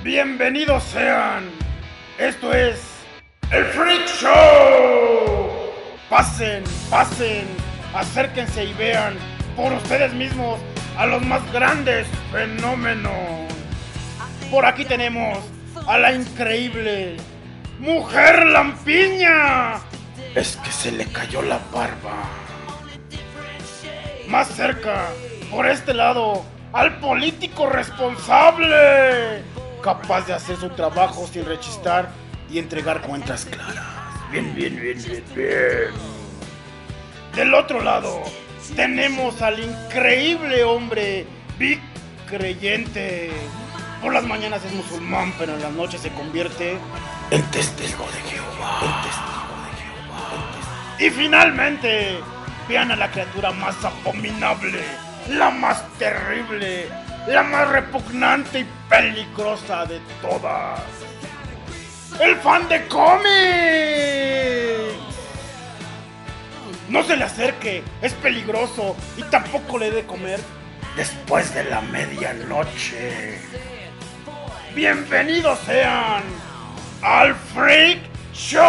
Bienvenidos sean. Esto es el Freak Show. Pasen, acérquense y vean por ustedes mismos a los más grandes fenómenos. Por aquí tenemos a la increíble Mujer Lampiña. Es que se le cayó la barba. Más cerca, por este lado, al político responsable, capaz de hacer su trabajo sin rechistar y entregar cuentas claras. Bien. Del otro lado, tenemos al increíble hombre Big Creyente. Por las mañanas es musulmán, pero en las noches se convierte en testigo de Jehová. Y finalmente, vean a la criatura más abominable, la más terrible, la más repugnante y peligrosa de todas. ¡El fan de cómics! No se le acerque, es peligroso y tampoco le dé comer después de la medianoche. Bienvenidos sean al Freak Show.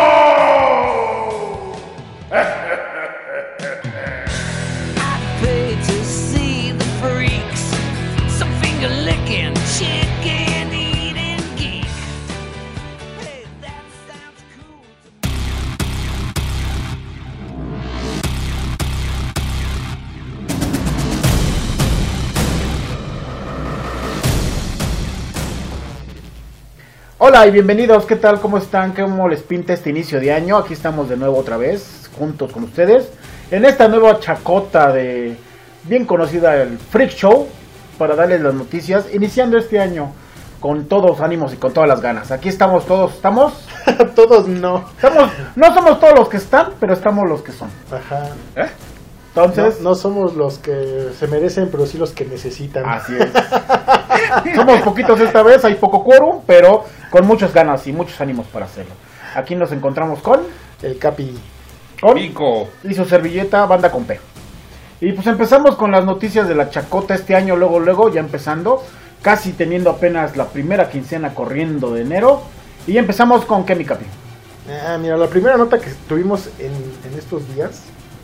Licking, chicken eating geek. Hey, that sounds cool. Hola y bienvenidos, ¿qué tal? ¿Cómo están? ¿Cómo les pinta este inicio de año? Aquí estamos de nuevo otra vez, juntos con ustedes, en esta nueva chacota de bien conocida, el Freak Show, para darles las noticias, iniciando este año con todos ánimos y con todas las ganas. Aquí estamos todos, ¿estamos? Todos no. No somos todos los que están, pero estamos los que son. Ajá. Entonces, no somos los que se merecen, pero sí los que necesitan. así es. Somos poquitos esta vez, hay poco quórum, pero con muchas ganas y muchos ánimos para hacerlo. Aquí nos encontramos con El Capi. con Pico. y su servilleta, Banda con P. Y pues empezamos con las noticias de la chacota este año, luego, ya empezando, casi teniendo apenas la primera quincena corriendo de enero. Y ya empezamos con ¿qué, mi Capi? Mira, la primera nota que tuvimos en estos días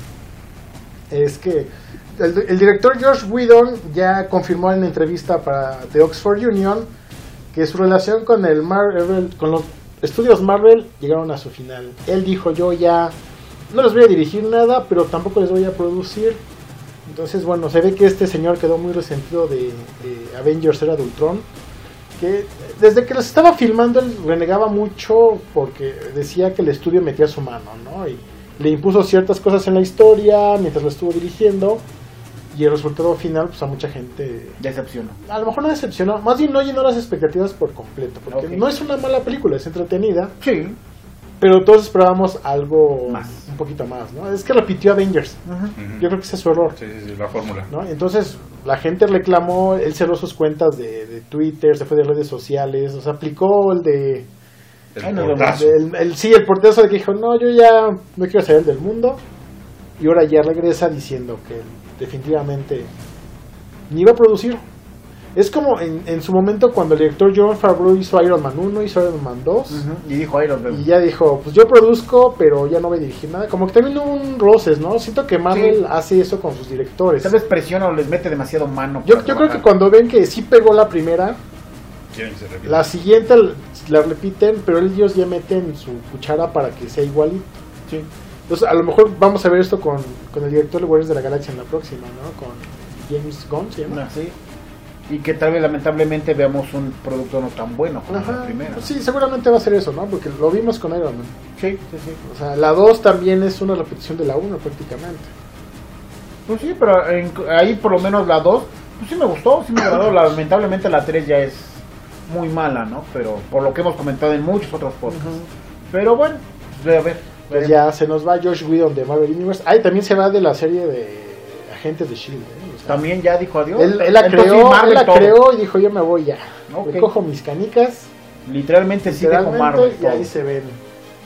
es que el director Joss Whedon ya confirmó en la entrevista para The Oxford Union que su relación con el Marvel, con los estudios Marvel llegaron a su final. Él dijo: yo ya no les voy a dirigir nada, pero tampoco les voy a producir. Entonces, bueno, se ve que este señor quedó muy resentido de Avengers Era de Ultron, que desde que los estaba filmando él renegaba mucho porque decía que el estudio metía su mano, ¿no? Y le impuso ciertas cosas en la historia mientras lo estuvo dirigiendo, y el resultado final pues a mucha gente Decepcionó. a lo mejor no decepcionó, más bien no llenó las expectativas por completo, porque Okay. no es una mala película, es entretenida, Sí. pero todos esperábamos algo Más. un poquito más, ¿no? Es que repitió Avengers. Yo creo que ese es su error, Sí, la fórmula. ¿no? Entonces la gente reclamó, él cerró sus cuentas de Twitter, se fue de redes sociales, o sea, aplicó el de El Ay, no, portazo. el portazo de que dijo: no, yo ya no quiero salir del mundo, y ahora ya regresa diciendo que definitivamente ni iba a producir. Es como en su momento cuando el director Jon Favreau hizo Iron Man 1, hizo Iron Man 2, Y dijo, ahí los vemos. y ya dijo: pues yo produzco, pero ya no voy a dirigir nada. Como que también hubo un roces, ¿no? Siento que Marvel Sí. hace eso con sus directores. Tal vez presiona o les mete demasiado mano. Yo para creo trabajar. que cuando ven que sí pegó la primera, Quieren que se repita. la siguiente la repiten, pero ellos ya meten su cuchara para que sea igualito. Sí. Entonces a lo mejor vamos a ver esto con el director de Guardianes de la Galaxia en la próxima, ¿no? Con James Gunn, ¿se llama? Sí. Y que tal vez lamentablemente veamos un producto no tan bueno como la Ajá, primera. pues sí, seguramente va a ser eso, ¿no? Porque lo vimos con Iron Man. Sí. O sea, la 2 también es una repetición de la 1 prácticamente. Pues sí, pero ahí por lo menos la 2, pues sí me gustó, sí me agradó. Lamentablemente la 3 ya es muy mala, ¿no? Pero por lo que hemos comentado en muchos otros podcasts. Pero bueno, pues a ver. Pues ya se nos va Josh Whedon de Marvel Universe. También se va de la serie de Agentes de S.H.I.E.L.D., ¿eh? O sea, También ya dijo adiós. él la Entonces, creó, Marvel todo. creó y dijo: yo me voy ya. Ok. Me cojo mis canicas, Literalmente sí dejó literalmente, Marvel. y ahí todo. se ven.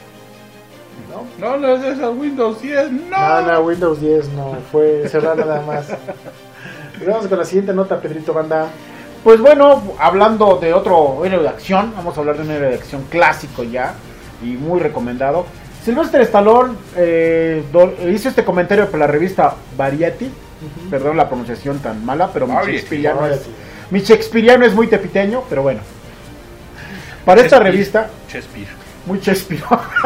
No es esa Windows 10, No, Windows 10 no, fue cerrar nada más. Y vamos con la siguiente nota, Pedrito Banda. pues bueno, hablando de otro héroe de acción, vamos a hablar de un héroe de acción clásico ya, y muy recomendado. Sylvester Stallone hizo este comentario para la revista Variety, perdón la pronunciación tan mala, pero mi shakespeariano es muy tepiteño, pero bueno. Para esta revista, muy Shakespeare.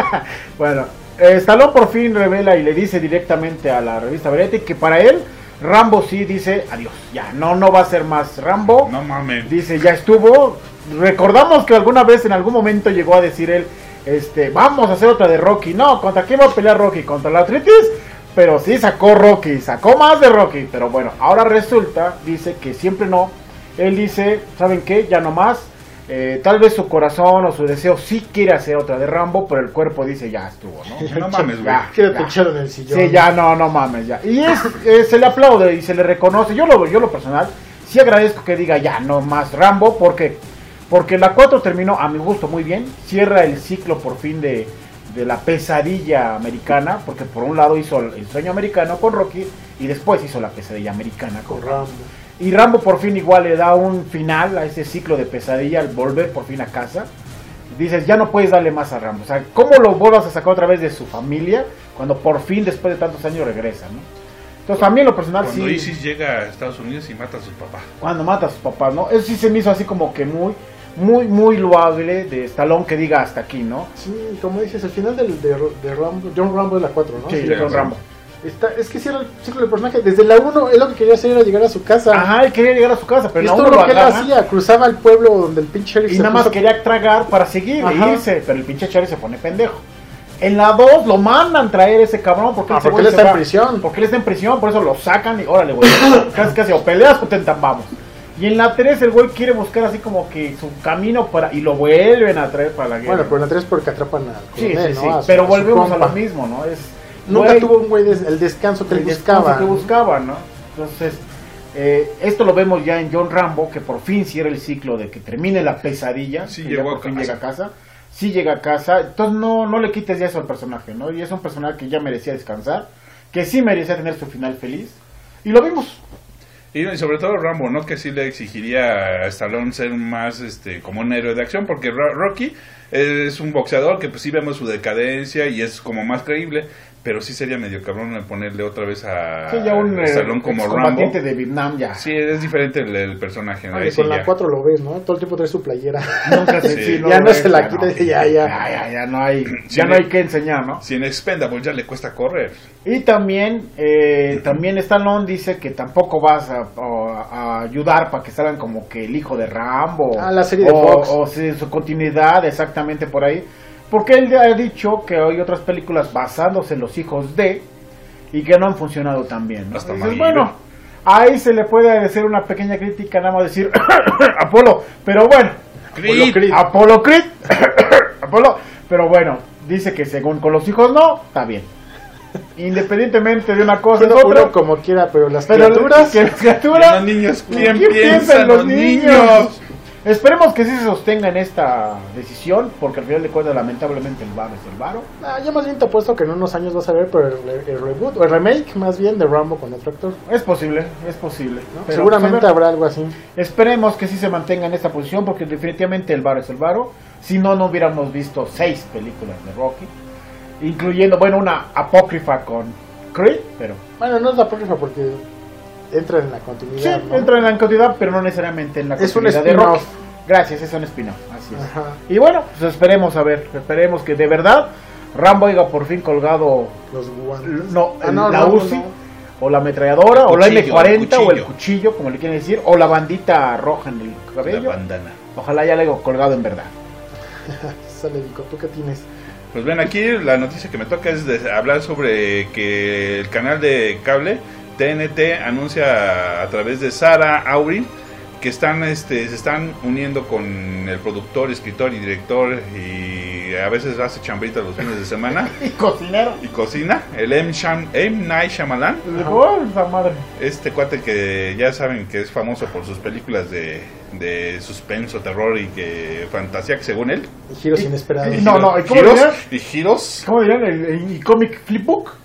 Bueno, Stallone por fin revela y le dice directamente a la revista Variety que para él Rambo sí dice adiós, ya no va a ser más Rambo. No mames. Dice ya estuvo. Recordamos que alguna vez en algún momento llegó a decir él, vamos a hacer otra de Rocky. No, ¿contra quién va a pelear Rocky? Contra la artritis. Pero sí sacó Rocky, sacó más de Rocky. Pero bueno, ahora resulta, dice que siempre no. Él dice, ¿saben qué? Ya no más. Tal vez su corazón o su deseo sí quiere hacer otra de Rambo, pero el cuerpo dice ya estuvo, ¿no? No mames, güey. Quédate echado en el sillón. Sí, ya no mames, ya. Y se le aplaude y se le reconoce. Yo lo personal, sí agradezco que diga ya no más Rambo, porque la 4 terminó a mi gusto muy bien. Cierra el ciclo por fin de la pesadilla americana, porque por un lado hizo el sueño americano con Rocky y después hizo la pesadilla americana con Rambo. Y Rambo por fin igual le da un final a ese ciclo de pesadilla al volver por fin a casa. Dices, ya no puedes darle más a Rambo. O sea, ¿cómo lo vuelvas a sacar otra vez de su familia cuando por fin después de tantos años regresa, ¿no? Entonces también lo personal cuando sí... ISIS llega a Estados Unidos y mata a su papá. Cuando mata a sus papás, ¿no? Eso sí se me hizo así como que muy loable de Stallone que diga hasta aquí, ¿no? Sí, como dices, el final de Rambo, John Rambo es la 4, ¿no? Sí, John Rambo. Es que cierra el ciclo del personaje. Desde la 1 él lo que quería hacer era llegar a su casa. Ajá, él quería llegar a su casa, pero esto es lo que él hacía, cruzaba el pueblo donde el pinche sheriff y nada más quería tragar para seguir e irse, pero el pinche sheriff se pone pendejo. En la 2 lo mandan traer ese cabrón porque él está en prisión. Porque él está en prisión, por eso lo sacan y órale, güey. casi o peleas o te entambamos. Y en la 3 el güey quiere buscar así como que su camino y lo vuelven a traer para la guerra. Bueno, pero en la 3 porque atrapan al coronel, sí, ¿no? Pero volvemos a lo mismo, ¿no? Nunca tuvo un güey el descanso que él buscaba. ¿no? Entonces, esto lo vemos ya en John Rambo, que por fin cierra el ciclo de que termine la pesadilla. Sí, llega a casa. Sí llega a casa. Entonces no le quites ya eso al personaje, ¿no? Y es un personaje que ya merecía descansar, que sí merecía tener su final feliz. Y lo vimos. Y sobre todo Rambo, ¿no? Que sí le exigiría a Stallone ser más como un héroe de acción, porque Rocky es un boxeador que pues sí vemos su decadencia y es como más creíble, pero sí sería medio cabrón ponerle otra vez a Stallone como Rambo. De Vietnam ya. Sí, es diferente el personaje. ¿no? Con la 4 lo ves, ¿no? Todo el tiempo trae su playera. Nunca ya no se la quita, ya no hay que enseñar, ¿no? Si en Expendables ya le cuesta correr. Y también Stallone dice que tampoco vas a ayudar para que salgan como que el hijo de Rambo. La serie de Fox. O su continuidad, exactamente por ahí. Porque él ha dicho que hay otras películas basándose en los hijos de y que no han funcionado tan bien, ¿no? Dices, bueno, ahí se le puede hacer una pequeña crítica, nada más decir Apolo, pero bueno, Apolo Creed, pero bueno, dice que según con los hijos no, está bien. Independientemente de una cosa y otra, uno como quiera, pero las criaturas, los niños, ¿quién piensa en los niños? Esperemos que sí se sostenga en esta decisión, porque al final de cuentas lamentablemente el varo es el varo. Ya más bien te apuesto que en unos años vas a ver pero el reboot, o el remake más bien de Rambo con otro actor. Es posible, ¿no? Pero seguramente habrá algo así. Esperemos que sí se mantenga en esta posición, porque definitivamente el varo es el varo. Si no, no hubiéramos visto 6 películas de Rocky, incluyendo, una apócrifa con Creed, pero... Bueno, no es apócrifa porque... entra en la continuidad. Sí, ¿no? Entra en la continuidad, pero no necesariamente en la continuidad de Rocky. Gracias, es un spin-off, así es. Ajá. Y bueno, pues esperemos que de verdad Rambo haya por fin colgado los guantes. La Uzi, o la ametralladora, o la M40, o el cuchillo, como le quieren decir, o la bandita roja en el cabello. La bandana. Ojalá ya le haya colgado en verdad. Sale, Vico, ¿tú qué tienes? Pues ven, aquí la noticia que me toca es de hablar sobre que el canal de cable TNT anuncia a través de Sarah Aubrey que se están uniendo con el productor, escritor y director, y a veces hace chambrita los fines de semana y cocinero y cocina, el M. Night Shyamalan. Esa madre. Este cuate que ya saben que es famoso por sus películas de suspenso, terror y que fantasía, que según él y giros inesperados. ¿Cómo dirían? dirían? ¿Y Comic Flipbook?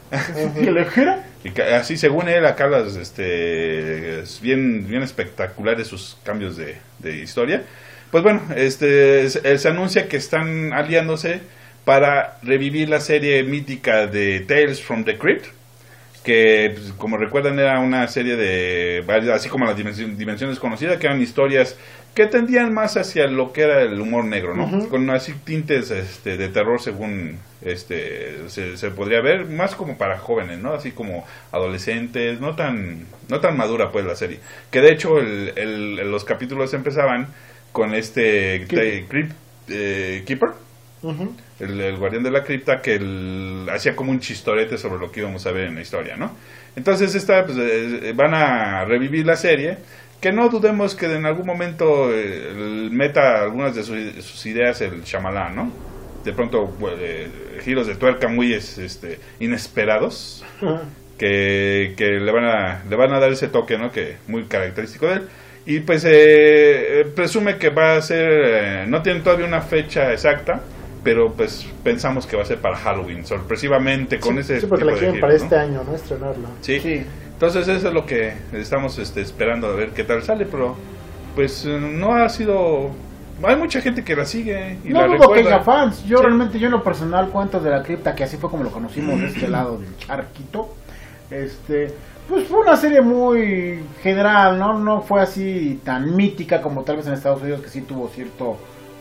¿Que le gira? Y así, según él, acá es bien espectaculares sus cambios de historia. Pues bueno, se anuncia que están aliándose para revivir la serie mítica de Tales from the Crypt, que, pues, como recuerdan, era una serie de varias, así como las dimensiones conocidas, que eran historias que tendían más hacia lo que era el humor negro, ¿no? Uh-huh. Con así tintes de terror, según se podría ver, más como para jóvenes, ¿no? Así como adolescentes, no tan madura pues la serie. Que de hecho los capítulos empezaban con Crypt Keeper, uh-huh, el guardián de la cripta, que hacía como un chistorete sobre lo que íbamos a ver en la historia, ¿no? Entonces van a revivir la serie, que no dudemos que en algún momento meta algunas de sus ideas el Shyamalan, ¿no? De pronto giros de tuerca muy inesperados, uh-huh, que le van a dar ese toque, ¿no? Que muy característico de él. Y pues presume que va a ser, no tienen todavía una fecha exacta, pero pues pensamos que va a ser para Halloween, sorpresivamente, con ese sí, porque tipo la quieren de para giro, este ¿no? año, ¿no? Estrenarla. Sí. Entonces eso es lo que estamos esperando a ver qué tal sale, pero pues no ha sido... Hay mucha gente que la sigue y no la dudo recuerda. que haya fans. Yo sí, realmente, yo en lo personal, Cuentos de la Cripta, que así fue como lo conocimos de este lado del charquito, pues fue una serie muy general, no fue así tan mítica como tal vez en Estados Unidos, que sí tuvo cierto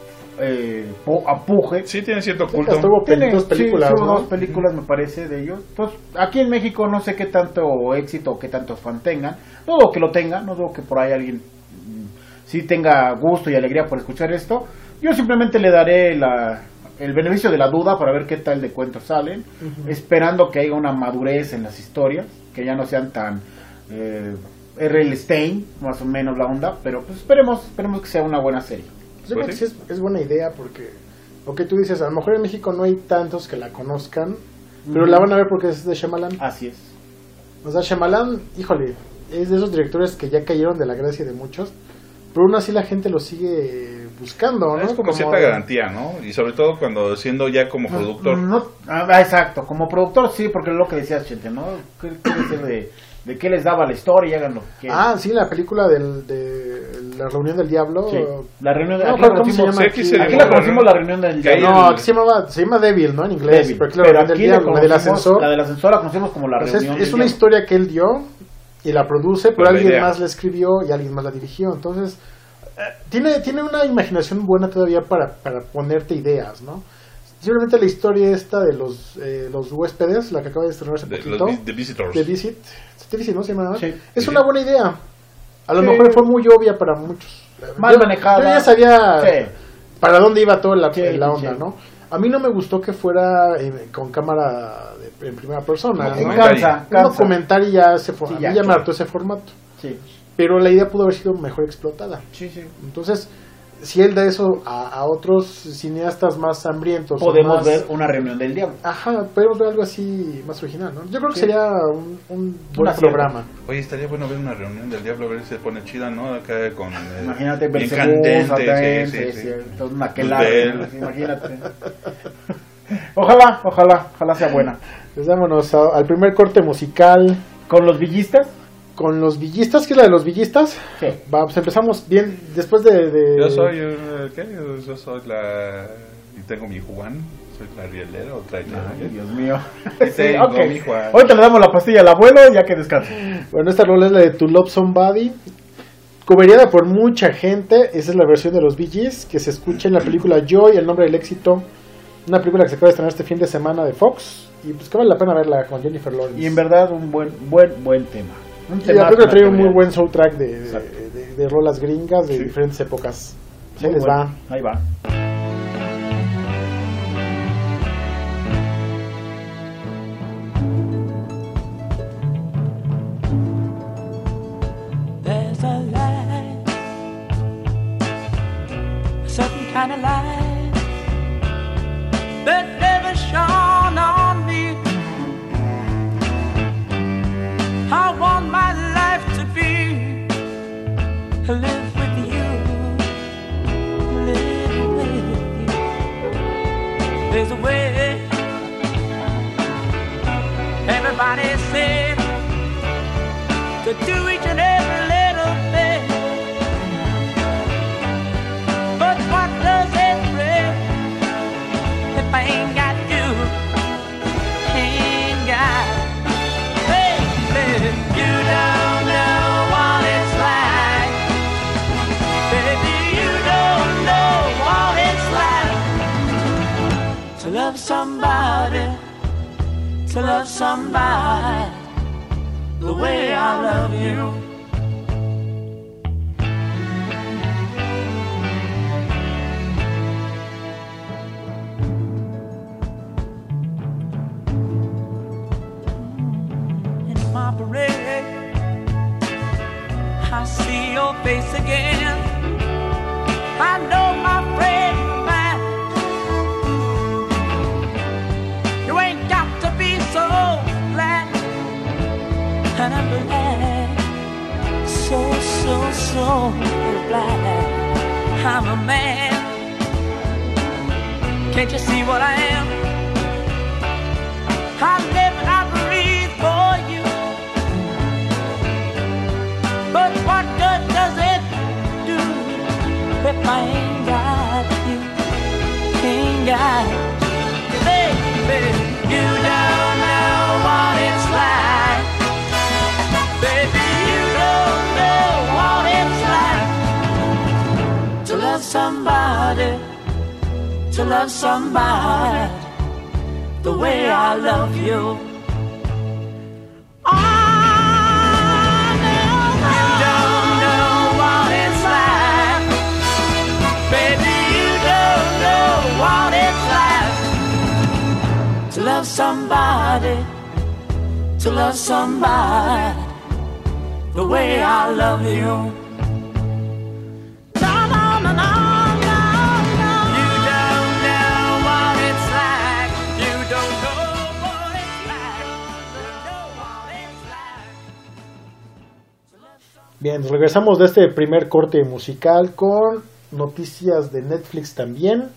apuje. Sí, tiene cierto Sí, culto. tuvo dos películas, sí, hubo ¿no? 2 películas, me parece, de ellos. Pues aquí en México no sé qué tanto éxito o qué tantos fan tengan. No dudo que lo tengan, no dudo que por ahí alguien sí tenga gusto y alegría por escuchar esto. Yo simplemente le daré el beneficio de la duda para ver qué tal de cuentos salen, uh-huh, esperando que haya una madurez en las historias, que ya no sean tan R.L. Stein, más o menos la onda, pero pues esperemos que sea una buena serie. Yo creo que sí es buena idea, porque lo que tú dices, a lo mejor en México no hay tantos que la conozcan, pero uh-huh, la van a ver porque es de Shyamalan. Así es. O sea, Shyamalan, híjole, es de esos directores que ya cayeron de la gracia de muchos, pero aún así la gente lo sigue buscando, ¿no? Es como cierta garantía, ¿no? Y sobre todo cuando siendo ya como productor. Exacto, como productor sí, porque es lo que decías, Chente, ¿no? ¿Qué decir de qué les daba la historia y háganlo? Sí, la película de la reunión del diablo. Sí, la reunión del diablo. ¿Cómo se llama? Aquí la conocimos, la reunión del diablo. No, aquí se llama Devil, ¿no? En inglés. Devil. Pero aquí la reunión del diablo, la del ascensor. La del ascensor la conocemos como la reunión. Es una historia que él dio y la produce, pero Pues alguien más la escribió y alguien más la dirigió. Entonces, tiene una imaginación buena todavía para ponerte ideas, ¿no? Simplemente la historia esta de los huéspedes, la que acaba de estrenar hace poquito. The Visitors. The Visit, ¿no se llama? Sí. Es una buena idea. A lo mejor fue muy obvia para muchos. Mal manejada. Yo ya sabía sí, para dónde iba toda la onda, sí, ¿no? A mí no me gustó que fuera con cámara en primera persona, ¿no? Cansa. Un documental y ya a mí ya me hartó ese formato. Sí. Pero la idea pudo haber sido mejor explotada. Sí. Entonces, si él da eso a otros cineastas más hambrientos, podemos ver una reunión del diablo. Ajá, podemos ver algo así más original, ¿no? Yo creo que sería un buen programa. Oye, estaría bueno ver una reunión del diablo, a ver si se pone chida, ¿no? Acá con... imagínate, bien Belcebú, candente, sí. Todo un Pues imagínate. Ojalá sea buena. Pues vámonos al primer corte musical. ¿Con los villistas? Con los villistas, ¿qué es la de los villistas? Sí. Va, pues empezamos bien, después de... Yo soy, ¿qué? Yo soy y tengo mi Juan, soy la rielera o traidora. Ay, Dios mío. Tengo Okay. mi Juan. Ahorita le damos la pastilla al abuelo, ya que descanse. Bueno, esta rola es la de To Love Somebody, coveriada por mucha gente. Esa es la versión de los Bee Gees, que se escucha en la película Joy, El nombre del éxito, una película que se acaba de estrenar este fin de semana de Fox, y pues que vale la pena verla con Jennifer Lawrence. Y en verdad un buen tema. Y la película trae un muy buen soundtrack de rolas gringas de diferentes épocas. Ahí les va. Ahí va. There's a light, a certain kind of light that never shone on me. I want my life to be live with you, live with to do each and every little thing. But what does it bring if I ain't got you? Ain't got, baby, you don't know what it's like. Baby, you don't know what it's like to love somebody, to love somebody the way I love you. In my parade, I see your face again. I know my friend man, you ain't got to be so glad. And I'm glad, so glad I'm a man. Can't you see what I am? I live and I breathe for you. But what good does it do if I ain't got you? Ain't got you. Baby, you don't know what it's like. Baby, you don't know what it's like to love somebody, to love somebody the way I love you. Oh, no, you don't know what it's like. Baby, you don't know what it's like to love somebody, to love somebody the way I love you. No, no, no, no, no, no. You don't know what it's like. You don't know what it's like. You know what it's like. Bien, regresamos de este primer corte musical con noticias de Netflix también.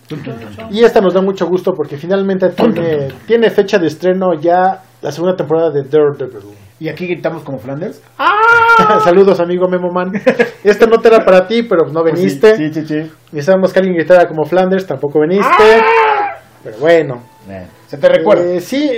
Y esta nos da mucho gusto porque finalmente tiene fecha de estreno ya la segunda temporada de Daredevil. Y aquí gritamos como Flanders. Saludos, amigo Memo Man. Esta nota era para ti, pero no veniste. Sí. Y sabemos que alguien gritara como Flanders, tampoco veniste. Pero bueno. Se te recuerda. Sí,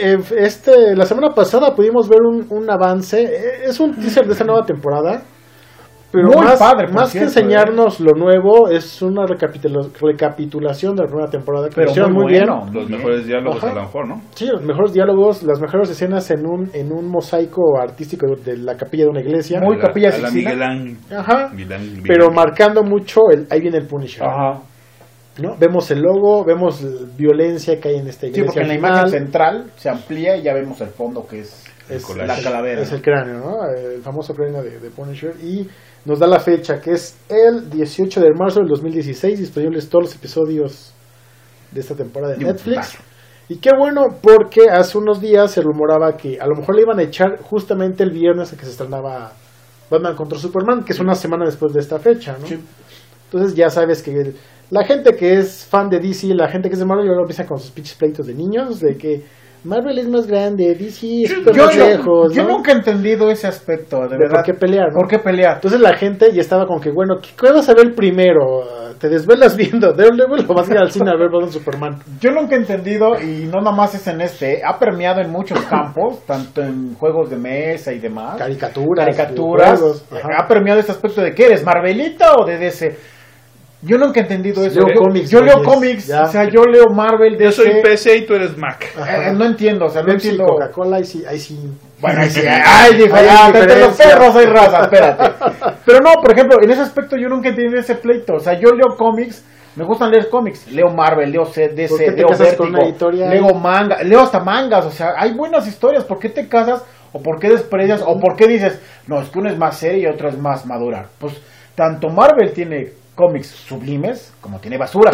la semana pasada pudimos ver un avance. Es un teaser de esta nueva temporada. Pero Muy más, padre, por más cierto, que enseñarnos lo nuevo, es una recapitulación de la primera temporada que Pero hicieron muy muy bueno. bien. Los mejores diálogos Ajá. a lo mejor, ¿no? Sí, los mejores diálogos, las mejores escenas en un mosaico artístico de la capilla de una iglesia. Muy Capilla a la Sixtina. Miguel Ángel. Ajá. Miguel Pero Ángel. marcando mucho ahí viene el Punisher. Ajá. ¿No? Vemos el logo, vemos la violencia que hay en esta Sí, iglesia. porque en la al imagen final. central se amplía y ya vemos el fondo que es collage. la calavera. Es el cráneo, ¿no? El famoso cráneo de Punisher. Y nos da la fecha, que es el 18 de marzo del 2016, disponibles todos los episodios de esta temporada de Y un Netflix. putazo. Y qué bueno, porque hace unos días se rumoraba que a lo mejor le iban a echar justamente el viernes en que se estrenaba Batman contra Superman, que es una semana después de esta fecha, ¿no? Sí. Entonces ya sabes que la gente que es fan de DC, la gente que es de Marvel, ahora empieza con sus pinches pleitos de niños, de que Marvel es más grande, DC es súper más lejos, yo ¿no? nunca he entendido ese aspecto, de verdad. ¿Por qué pelear, no? ¿Por qué pelear? Entonces la gente ya estaba con que, bueno, ¿qué vas a ver primero? ¿Te desvelas viendo Daredevil o vas a ir al cine a ver Batman Superman? Yo nunca he entendido, y no nomás es en ha permeado en muchos campos, tanto en juegos de mesa y demás. Caricaturas. Videojuegos. Ajá. Ha permeado este aspecto de ¿qué eres? ¿Marvelita o de DC? Yo nunca he entendido eso. Leo cómics, yo leo güeyes, cómics, ya. o sea, yo leo Marvel, DC. Yo soy PC y tú eres Mac. Ajá. No entiendo, o sea, no Pepsi, entiendo. Coca-Cola, ahí sí. Bueno, ahí sí, Hay ay, diferente, entre los diferencia. perros hay raza, espérate. Pero no, por ejemplo, en ese aspecto yo nunca he entendido ese pleito. O sea, yo leo cómics, me gustan leer cómics. Leo Marvel, leo ¿Por qué DC, te leo casas con una Vértigo, editorial? leo manga, leo hasta mangas. O sea, hay buenas historias. ¿Por qué te casas? ¿O por qué desprecias? ¿O por qué dices, no, es que uno es más serio y otro es más madura? Pues tanto Marvel tiene cómics sublimes como tiene basura.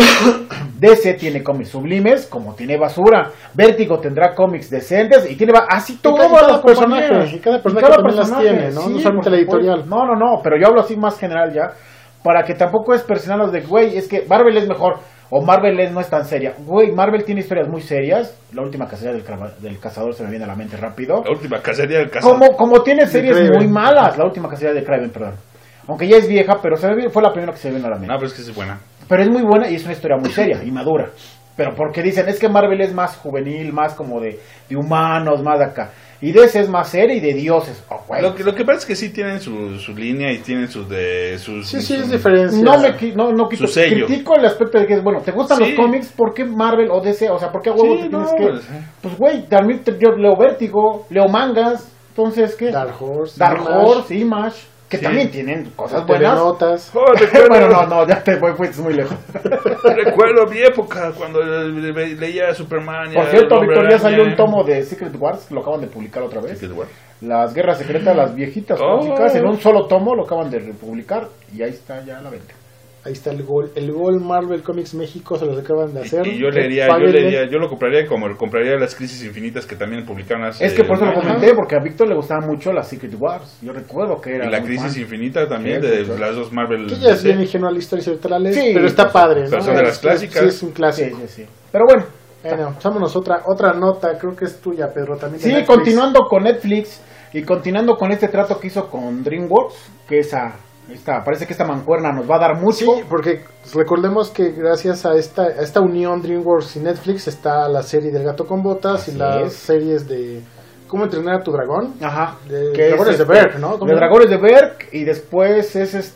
DC tiene cómics sublimes como tiene basura. Vértigo tendrá cómics decentes y tiene así todos los personajes. Y cada personaje también las tiene, ¿no? Sí, No solamente por la editorial. supuesto. No, pero yo hablo así más general ya, para que tampoco es personal los de, güey, es que Marvel es mejor. o Marvel no es tan seria. Güey, Marvel tiene historias muy serias. La última cacería del cazador se me viene a la mente rápido. La última cacería del cazador. Como tiene series Kraven. muy malas. La última cacería de Kraven, perdón. Aunque ya es vieja, pero fue la primera que se me vino a la mente. No, pero es que es buena. Pero es muy buena y es una historia muy seria y madura. Pero porque dicen, es que Marvel es más juvenil, más como de humanos, más de acá. Y DC es más seria y de dioses. Oh, güey. Lo que pasa es que sí tienen su línea y tienen sus... Sí, es diferencia. No quito. Su sello. Critico el aspecto de que es, bueno, ¿te gustan Sí. los cómics? ¿Por qué Marvel o DC? O sea, ¿por qué a huevo Sí, te no, tienes que...? Pues, güey, también yo leo Vértigo, leo mangas, entonces, ¿qué? Dark Horse, Image, que Sí. también tienen cosas buenas. Telenotas. Oh, recuerdo, Bueno, no, ya te fuiste muy lejos. recuerdo mi época cuando leía Superman. y Por a cierto, Hombre Víctor, ya Araña. salió un tomo de Secret Wars, lo acaban de publicar otra vez. Secret Wars. Las guerras secretas, las viejitas Oh. clásicas, en un solo tomo lo acaban de republicar y ahí está ya a la venta. Ahí está el gol Marvel Comics México, se los acaban de hacer. Y yo lo compraría como compraría las Crisis Infinitas que también publicaron hace... Es que por eso lo un año. comenté, porque a Víctor le gustaba mucho la Secret Wars. Yo recuerdo que era Y la muy Crisis fan. Infinita también, Sí, de sí, sí. las dos Marvel. Que ya es DC. bien ingenua la historia, ahorita la lees, Sí, pero está pues, padre, ¿no? pero son de las clásicas. Sí, es un Sí, clásico. sí. Pero bueno, Bueno, vámonos otra nota, creo que es tuya, Pedro, también. de sí, Netflix. continuando con Netflix y continuando con este trato que hizo con DreamWorks, que parece que esta mancuerna nos va a dar mucho. Sí, porque recordemos que gracias a esta unión DreamWorks y Netflix está la serie del Gato con Botas Así y las es. series de ¿Cómo entrenar a tu dragón? Ajá. De que Dragones es, de Berk, ¿no? ¿Cómo De se llama? Dragones de Berk y después es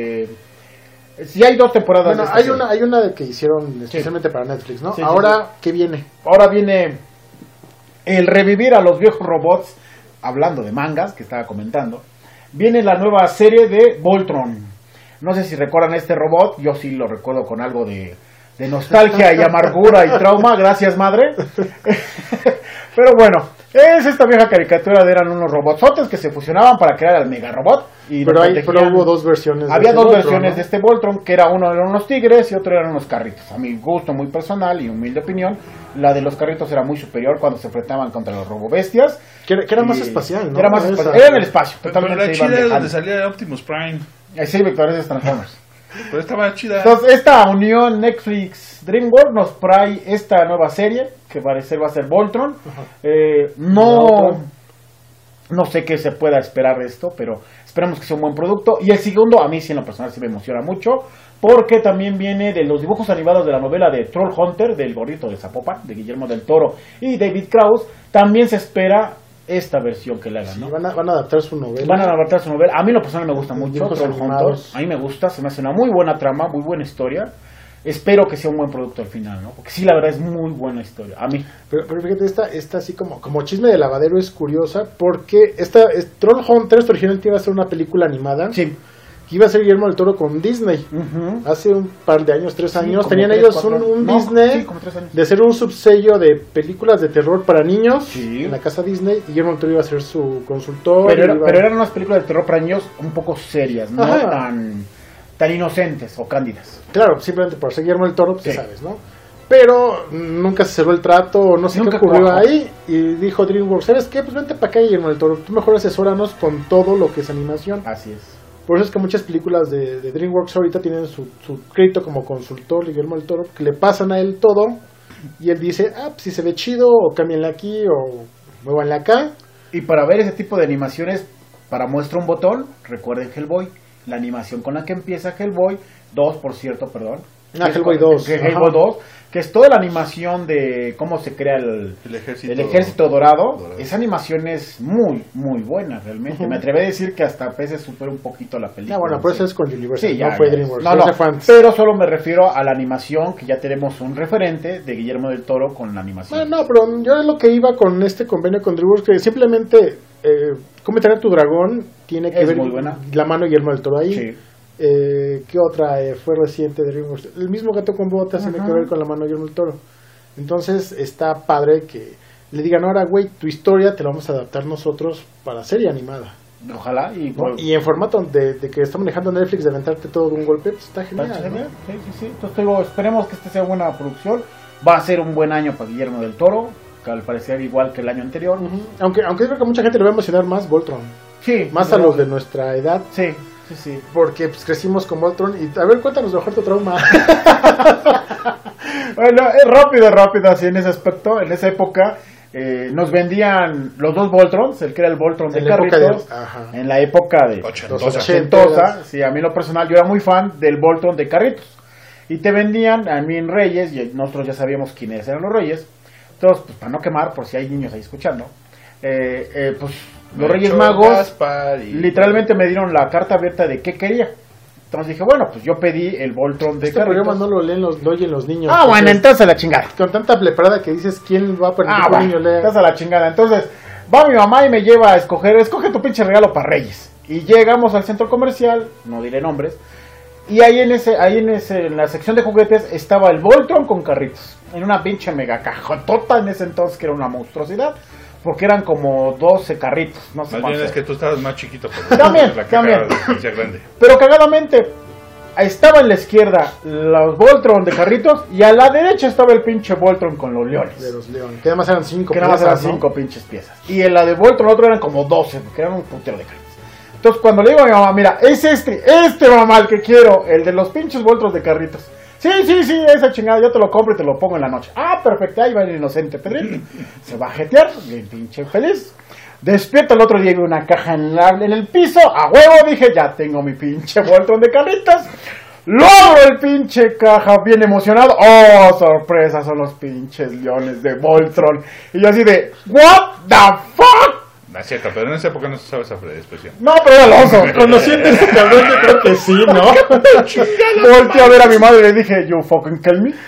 Sí, hay 2 temporadas. Bueno, de esta serie. hay una de que hicieron especialmente para Netflix, ¿no? Sí, sí, Ahora, ¿qué viene? Ahora viene el revivir a los viejos robots, hablando de mangas, que estaba comentando. Viene la nueva serie de Voltron. No sé si recuerdan este robot, yo sí lo recuerdo con algo de nostalgia y amargura y trauma, gracias madre. Pero bueno, es esta vieja caricatura de eran unos robotsotes que se fusionaban para crear al mega robot. Y Pero nos protegían. hubo dos versiones. Había este dos Voltron, versiones ¿no? de este Voltron, que uno eran unos tigres y otro eran unos carritos. A mi gusto muy personal y humilde opinión, la de los carritos era muy superior cuando se enfrentaban contra los robobestias. Que era más Y espacial, ¿no? Era más Esa. espacial. Era en el espacio, Pero totalmente. la iban chida es donde viajando. salía Optimus Prime. Sí, Víctor, ese es Transformers. Pero estaba chida. Entonces, esta unión Netflix DreamWorks nos trae esta nueva serie que parece va a ser Voltron. No sé qué se pueda esperar de esto, pero esperamos que sea un buen producto. Y el segundo, a mí sí en lo personal sí me emociona mucho, porque también viene de los dibujos animados de la novela de Troll Hunter, del gordito de Zapopan, de Guillermo del Toro y David Krauss. También se espera esta versión que le hagan, Sí, ¿no? van a adaptar su novela. Van a adaptar su novela. A mí en lo personal me gusta mucho Dibujos Troll Hunter. animados. A mí me gusta, se me hace una muy buena trama, muy buena historia. Espero que sea un buen producto al final, ¿no? Porque sí, la verdad es muy buena historia. A mí. Pero fíjate, esta así como chisme de lavadero es curiosa porque Troll Hunters originalmente iba a ser una película animada. Sí. Que iba a ser Guillermo del Toro con Disney. Ujú. Hace un par de años, 3 años, como tenían 3, ellos 4 un no, Disney sí, como 3 años. de ser un subsello de películas de terror para niños Sí. en la casa Disney. Y Guillermo del Toro iba a ser su consultor. Pero eran unas películas de terror para niños un poco serias, no Ajá. tan inocentes o cándidas. Claro, simplemente por ser Guillermo del Toro, pues Sí. ya sabes, ¿no? Pero nunca se cerró el trato, no sé Nunca qué ocurrió cuajó. ahí. Y dijo DreamWorks, ¿sabes qué? Pues vente para acá, Guillermo del Toro. Tú mejor asesóranos con todo lo que es animación. Así es. Por eso es que muchas películas de DreamWorks ahorita tienen su crédito como consultor, Guillermo del Toro, que le pasan a él todo. Y él dice, pues si se ve chido, o cámbienle aquí, o muévanle acá. Y para ver ese tipo de animaciones, para muestra un botón, recuerden Hellboy, la animación con la que empieza Hellboy 2, por cierto, perdón. Hellboy 2. Hellboy Ajá. 2, que es toda la animación de cómo se crea el ejército dorado. Esa animación es muy, muy buena, realmente. Ujú. Me atrevo a decir que hasta a veces supera un poquito la película. Bueno, por eso es con Universal, Sí, no ya, fue ya. DreamWorks. No, ese fue antes. pero solo me refiero a la animación, que ya tenemos un referente de Guillermo del Toro con la animación. Bueno, no, pero yo lo que iba con este convenio con DreamWorks, que simplemente cómo entrenar a tu dragón tiene que Es ver muy buena. la mano de Guillermo del Toro ahí. Sí. ¿Qué otra fue reciente de DreamWorks? El mismo Gato con Botas tiene que ver con la mano de Guillermo del Toro. Entonces está padre que le digan, ahora güey, tu historia te la vamos a adaptar nosotros para serie animada. Ojalá. Y, ¿No? Y en formato de que está manejando Netflix de aventarte todo de un golpe, pues está genial. ¿no? Sí. Entonces digo, esperemos que este sea buena producción. Va a ser un buen año para Guillermo del Toro, que al parecer igual que el año anterior. Ujú. Aunque creo que a mucha gente le va a emocionar más Voltron. Sí. Más a los de nuestra edad. Sí. Porque pues crecimos con Voltron. Y a ver, cuéntanos mejor tu trauma. Bueno, rápido, así en ese aspecto, en esa época nos vendían los dos Voltrons, el que era el Voltron de carritos, en la época de ochentosa. Sí, a mí en lo personal yo era muy fan del Voltron de carritos. Y te vendían a mí en Reyes, y nosotros ya sabíamos quiénes eran los Reyes. Entonces, pues para no quemar, por si hay niños ahí escuchando, pues los Reyes Magos literalmente me dieron la carta abierta de qué quería. Entonces dije, bueno, pues yo pedí el Voltron de carritos. Programa no lo oyen los niños. Ah, bueno, entonces a la chingada. Con tanta preparada que dices, ¿quién va a permitir que un niño lea? Entonces a la chingada. Entonces, va mi mamá y me lleva a escoge tu pinche regalo para Reyes. Y llegamos al centro comercial, no diré nombres, y ahí en la sección de juguetes estaba el Voltron con carritos. En una pinche mega cajotota en ese entonces, que era una monstruosidad. Porque eran como 12 carritos, no sé. Más bien es que tú estabas más chiquito. También. Grande. Pero cagadamente, estaba en la izquierda los Voltron de carritos y a la derecha estaba el pinche Voltron con los leones. De los leones. Que nada más eran 5 piezas. Que nada más eran 5 pinches piezas. Y en la de Voltron, otro eran como 12, porque eran un putero de carritos. Entonces cuando le digo a mi mamá, mira, es este mamá el que quiero, el de los pinches Voltron de carritos. Sí, esa chingada, yo te lo compro y te lo pongo en la noche. Ah, perfecto, ahí va el inocente Pedrito. Se va a jetear, bien pinche feliz. Despierta el otro día y ve una caja en el piso. A huevo, dije, ya tengo mi pinche Voltron de carritas. Logro el pinche caja, bien emocionado. Oh, sorpresa, son los pinches leones de Voltron. Y yo así de, what the fuck? No es cierto, pero en esa época no se usaba esa expresión. No, pero era el oso. Conociendo este cabrón, yo creo que sí, ¿no? Volteé a ver a mi madre y le dije, you fucking kill me.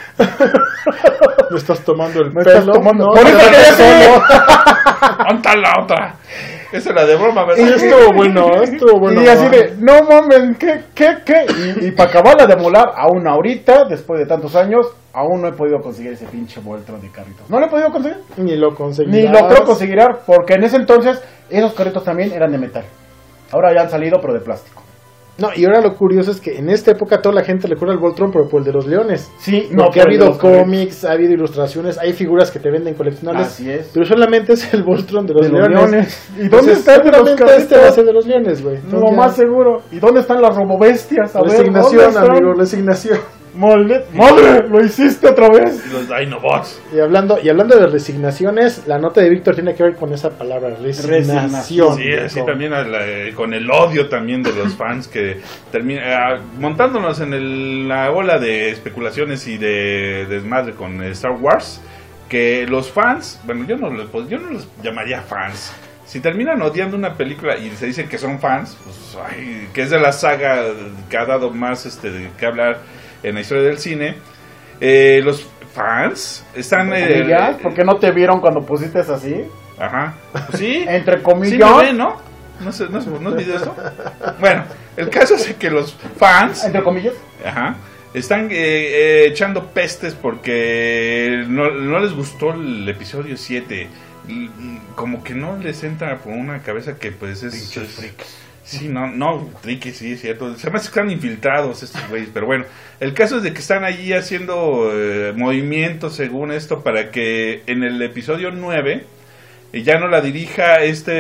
¿Me estás tomando el pelo? ¿Me estás tomando? No, por eso que ya solo. ¡Onta la otra! Esa es la de broma, ¿verdad? Y estuvo bueno. Y así de, no mames, ¿qué? Y para acabarla de molar, aún ahorita, después de tantos años, aún no he podido conseguir ese pinche Voltron de carritos. ¿No lo he podido conseguir? Ni lo conseguirás. Ni lo creo conseguir, porque en ese entonces esos carritos también eran de metal. Ahora ya han salido, pero de plástico. No, y ahora lo curioso es que en esta época toda la gente le recuerda al Voltron, pero por el de los leones. Sí, porque ha habido cómics, ha habido ilustraciones, hay figuras que te venden coleccionables. Así es. Pero solamente es el Voltron de los leones. ¿Y dónde está el de los carritos? Este va a ser de los leones, güey. Lo más seguro. ¿Y dónde están las robobestias? Resignación, amigo, resignación. ¡Madre! ¡Lo hiciste otra vez! Los Dinobots. Y hablando de resignaciones, la nota de Víctor tiene que ver con esa palabra, resignación. Sí, así también con el odio también de los fans que termina montándonos en la ola de especulaciones y de desmadre con Star Wars, que los fans, bueno, yo no los llamaría fans. Si terminan odiando una película y se dicen que son fans, pues, que es de la saga que ha dado más que hablar en la historia del cine, los fans están... ¿Por qué no te vieron cuando pusiste así? Ajá. Sí. Entre comillas. Sí me ven, ¿no? No es video eso. Bueno, el caso es que los fans... Entre comillas. Ajá. Están echando pestes porque no les gustó el episodio 7. Como que no les entra por una cabeza que pues es... Sí, Tricky, sí, es cierto. Se me hace que están infiltrados estos güeyes, pero bueno. El caso es de que están allí haciendo movimientos según esto para que en el episodio 9 ya no la dirija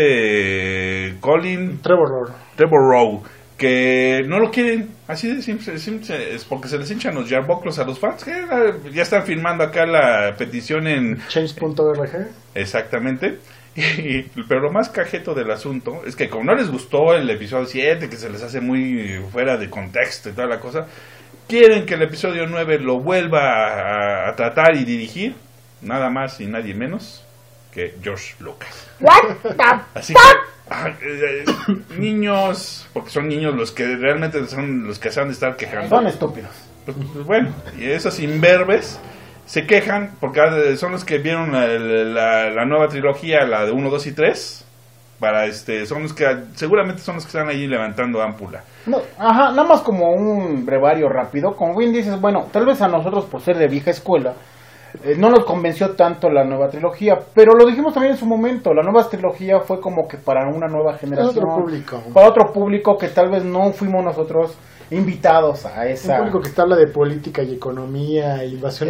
Colin Trevor Rowe, que no lo quieren, así de simple, es porque se les hinchan los yarboclos a los fans, que ya están firmando acá la petición en change.org. Exactamente. Pero lo más cajeto del asunto es que como no les gustó el episodio 7, que se les hace muy fuera de contexto y toda la cosa, quieren que el episodio 9 lo vuelva a tratar y dirigir nada más y nadie menos que George Lucas. Así que niños, porque son niños los que realmente son los que se han de estar quejando. Son estúpidos. Pues bueno, y esos imberbes se quejan porque son los que vieron la nueva trilogía, la de 1, 2 y 3. Son los que seguramente son los que están ahí levantando ámpula. Nada más como un brevario rápido. Como bien dices, bueno, tal vez a nosotros por ser de vieja escuela no nos convenció tanto la nueva trilogía, pero lo dijimos también en su momento, la nueva trilogía fue como que para una nueva generación, para otro público que tal vez no fuimos nosotros invitados a esa... Un público que habla de política y economía, invasión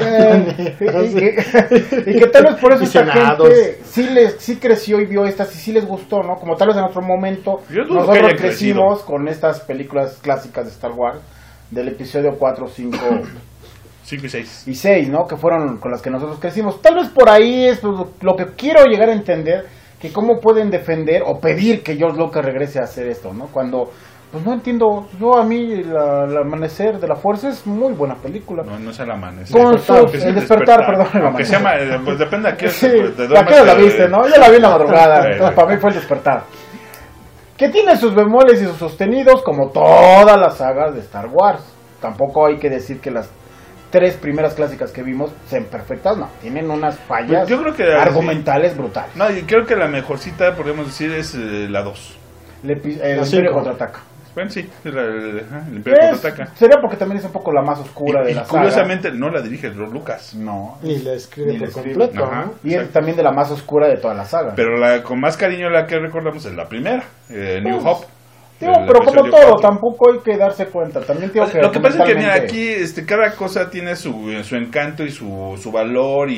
y que tal vez por eso esta gente sí creció y vio estas y sí les gustó, ¿no? Como tal vez en otro momento nosotros crecimos con estas películas clásicas de Star Wars, del episodio 4, 5 5 y 6. y 6, ¿no? Que fueron con las que nosotros crecimos. Tal vez por ahí es pues, lo que quiero llegar a entender, que cómo pueden defender o pedir que George Lucas regrese a hacer esto, ¿no? Cuando, pues no entiendo, yo a mí el Amanecer de la Fuerza es muy buena película. No es el amanecer. Con Despertar, el despertar, perdón, el Aunque se amanecer. llama, pues depende a qué Sí, te ¿a qué hora la viste, no? Yo la vi en la madrugada, Sí, entonces sí. para mí fue el despertar. Que tiene sus bemoles y sus sostenidos, como todas las sagas de Star Wars. Tampoco hay que decir que las 3 primeras clásicas que vimos sean perfectas, no. Tienen unas fallas Yo creo que argumentales brutales. No, y creo que la mejorcita, podríamos decir, es la 2. El La Imperio cinco. Contraataca. Bueno, sí, el Imperio Contraataca. Sería porque también es un poco la más oscura de Y la saga. curiosamente no la dirige George Lucas. No. Ni la escribe Ni la por escribe. completo, Ajá. ¿no? Y es Exacto. también de la más oscura de toda la saga. Pero la con más cariño la que recordamos es la primera, New Pues, Hope. Digo, El pero como episodio todo, 4. tampoco hay que darse cuenta. También tengo que Lo que pasa es que mira, argumentalmente- aquí cada cosa tiene su encanto y su valor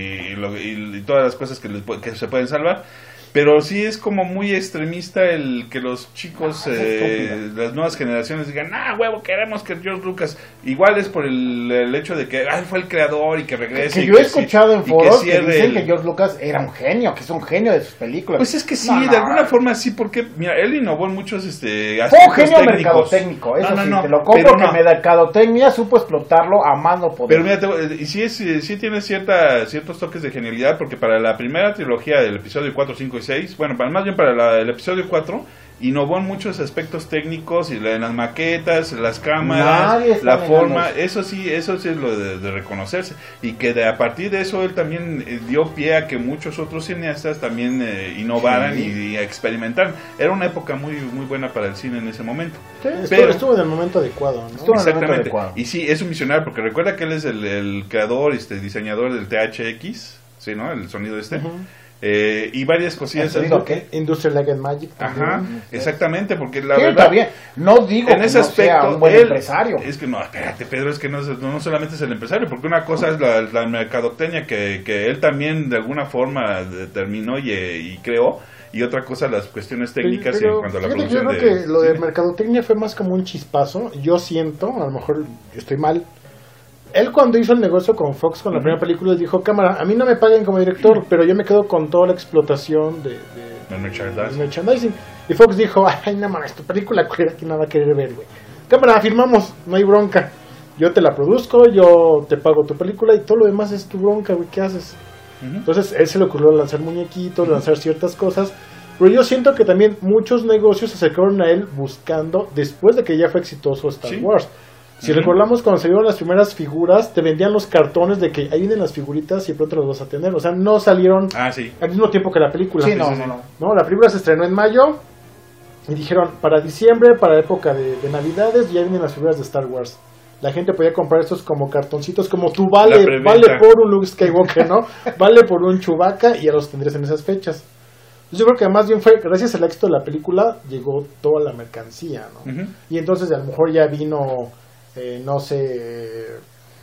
y todas las cosas que se pueden salvar. Pero sí es como muy extremista el que los chicos, las nuevas generaciones digan, huevo, queremos que George Lucas. Igual es por el hecho de que él fue el creador y que regrese. Que y yo he sí, escuchado en y foros que cierre dicen el- que George Lucas era un genio, que es un genio de sus películas. Pues es que sí, No, de alguna forma sí, porque mira, él innovó en muchos fue aspectos un genio técnicos. mercadotécnico, eso No, sí, no, te lo compro, pero que no. mercadotecnia supo explotarlo a más no poder. Pero mira, y sí tiene ciertos toques de genialidad, porque para la primera trilogía del episodio 4, 5 y 6, bueno, más bien para el episodio 4, innovó en muchos aspectos técnicos, y en las maquetas, las cámaras, Nadie está la negando forma, eso. eso sí es lo de reconocerse, y que a partir de eso él también dio pie a que muchos otros cineastas también innovaran y experimentaran. Era una época muy, muy buena para el cine en ese momento. Sí, Pero- estuvo en el momento adecuado, ¿no? Estuvo en el momento Exactamente. adecuado. Y sí, es un visionario, porque recuerda que él es el creador, diseñador del THX, ¿sí, no? El sonido Ujú. y varias cosillas. ¿El sonido qué? Industrial Light and Magic. también. Ajá, exactamente, porque la Sí, verdad... está bien. No digo En que ese no sea aspecto, un buen él, empresario. es que no, espérate, Pedro, es que no solamente es el empresario, porque una cosa es la mercadotecnia que él también de alguna forma determinó y creó, y otra cosa las cuestiones técnicas Pero en cuanto a la fíjate que producción yo creo de que lo de cine. mercadotecnia fue más como un chispazo. Yo siento, a lo mejor estoy mal. Él cuando hizo el negocio con Fox con la primera película, él dijo, cámara, a mí no me paguen como director, pero yo me quedo con toda la explotación de El merchandising. merchandising. Y Fox dijo, ay, no mames, tu película culera que nada va a querer ver, güey. Cámara, firmamos, no hay bronca. Yo te la produzco, yo te pago tu película y todo lo demás es tu bronca, güey, ¿qué haces? Ujú. Entonces, él se le ocurrió lanzar muñequitos, lanzar ciertas cosas. Pero yo siento que también muchos negocios se acercaron a él buscando, después de que ya fue exitoso Star Sí. Wars. Si Ujú. recordamos cuando salieron las primeras figuras, te vendían los cartones de que ahí vienen las figuritas y pronto las vas a tener. O sea, no salieron Ah, sí. al mismo tiempo que la película. Sí, sí, no, sí. no, no. ¿No? La película se estrenó en mayo y dijeron, para diciembre, para época de Navidades, ya vienen las figuras de Star Wars. La gente podía comprar estos como cartoncitos, como tú La vale preventa. por un Luke Skywalker, ¿no? Vale por un Chewbacca y ya los tendrías en esas fechas. Yo creo que más bien fue, gracias al éxito de la película, llegó toda la mercancía, ¿no? Ujú. Y entonces a lo mejor ya vino, no sé,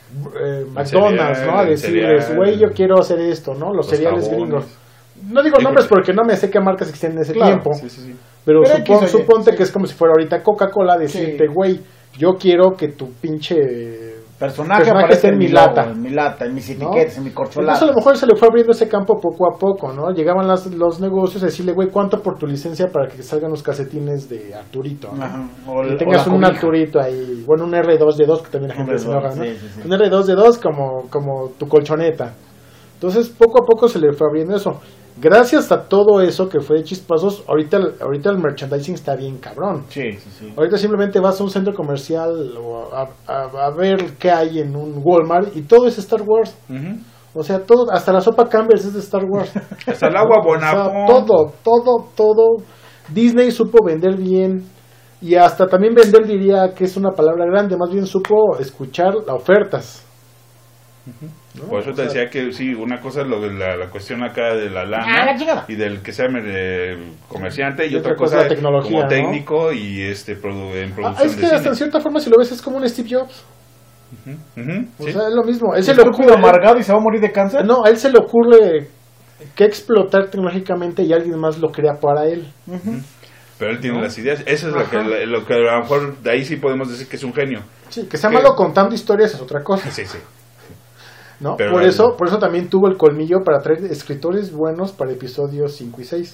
McDonald's, cereal, ¿no? A el decirles, cereal, güey, yo quiero hacer esto, ¿no? Los cereales jabones. gringos. No digo Sí, nombres porque- porque no me sé qué marcas existen en ese Claro, tiempo, Sí, sí, sí. pero, Pero X, oye, suponte sí. que es como si fuera ahorita Coca-Cola decirte, Sí. güey, yo quiero que tu pinche Personaje aparece esté en mi lata, logo, en mi lata, en mis ¿no? etiquetas, en mi Entonces corcholata. a lo mejor se le fue abriendo ese campo poco a poco, ¿no? Llegaban los negocios a decirle, güey, ¿cuánto por tu licencia para que salgan los calcetines de Arturito, ¿no? Ajá. O Y el- tengas o la un cobija. Arturito ahí, bueno, un R2D2 que también la Un gente se enoja, ¿no? sí, sí, sí. Un R2D2 como tu colchoneta. Entonces, poco a poco se le fue abriendo eso. Gracias a todo eso que fue de chispazos, ahorita el merchandising está bien cabrón. Sí, sí, sí. Ahorita simplemente vas a un centro comercial o a ver qué hay en un Walmart y todo es Star Wars. Ujú. O sea, todo, hasta la sopa Campbell's es de Star Wars. Hasta el agua O sea, Bonafont. todo. Disney supo vender bien y hasta también vender diría que es una palabra grande, más bien supo escuchar las ofertas. ¿no? Por eso te O sea, decía que sí, una cosa es la cuestión acá de la Ah, lana la chingada. y del que sea comerciante, y Y otra otra cosa cosa la tecnología, como ¿no? técnico y en producción es que de hasta cine. en cierta forma si lo ves es como un Steve Jobs. Ujú, O sí. sea, es lo mismo. Él se le Estúpido, ocurre, amargado y se va a morir de cáncer. no, a él se le ocurre que explotar tecnológicamente y alguien más lo crea para él. Pero él tiene ¿no? las ideas. Eso es Ajá. lo que a lo mejor de ahí sí podemos decir que es un genio. Sí, que sea ¿Qué? malo contando historias es otra cosa. Sí, sí. ¿no? Pero Por eso también tuvo el colmillo para traer escritores buenos para episodios 5 y 6.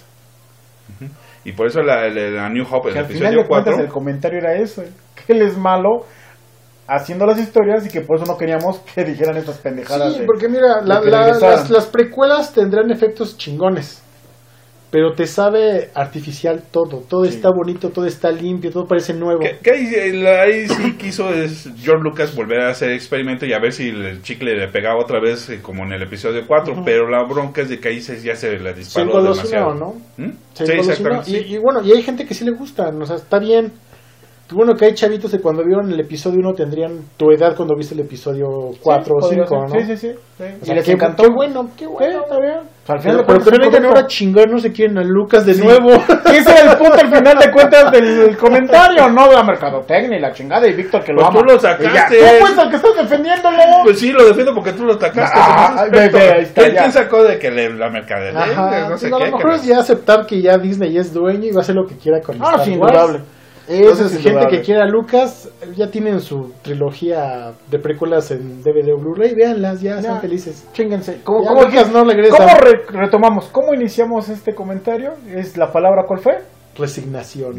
Y por eso la New Hope, Que el al final episodio de cuentas 4... el comentario era eso, que él es malo haciendo las historias y que por eso no queríamos que dijeran estas pendejadas. Sí, porque mira, que regresaran. las precuelas tendrán efectos chingones, pero te sabe artificial todo está bonito, todo está limpio, todo parece nuevo. Que ahí sí quiso George Lucas volver a hacer experimento y a ver si el chicle le pegaba otra vez como en el episodio 4, pero la bronca es de que ahí ya se le Se disparó engolosinó, demasiado. ¿no? ¿Mm? Se Sí, engolosinó. exactamente. Y bueno, y hay gente que sí le gusta, o sea, está bien. Qué bueno que hay chavitos que cuando vieron el episodio 1 tendrían tu edad cuando viste el episodio 4 o 5, ¿no? Sí. O Y sea, les qué encantó. Qué bueno, qué bueno. Sí, está bien. O sea, al final Pero de cuentas, que es un vengan producto. ahora chingar, no se quieren a Lucas de Sí. nuevo. Ese era el punto al final de cuentas del comentario, no de la mercadotecnia y la chingada y Víctor que lo Pues ama. tú lo sacaste. Y ya, tú fuiste el que estás defendiéndolo. Pues sí, lo defiendo porque tú lo atacaste. Ah, con ese aspecto. ahí está, ¿Quién ya. sacó de que la mercadería? Ajá, No sé a qué. lo mejor es ya aceptar que ya Disney es dueño y va a hacer lo que quiera con Ah, Star sí, Wars. indudable. Entonces, Eso es gente indudable. que quiera a Lucas, ya tienen su trilogía de precuelas en DVD o Blu-ray, véanlas, ya, sean felices. Chinguense. Ya, ¿Cómo Lucas no regresa. ¿Cómo retomamos? ¿Cómo iniciamos este comentario? ¿Es la palabra cuál fue? Resignación.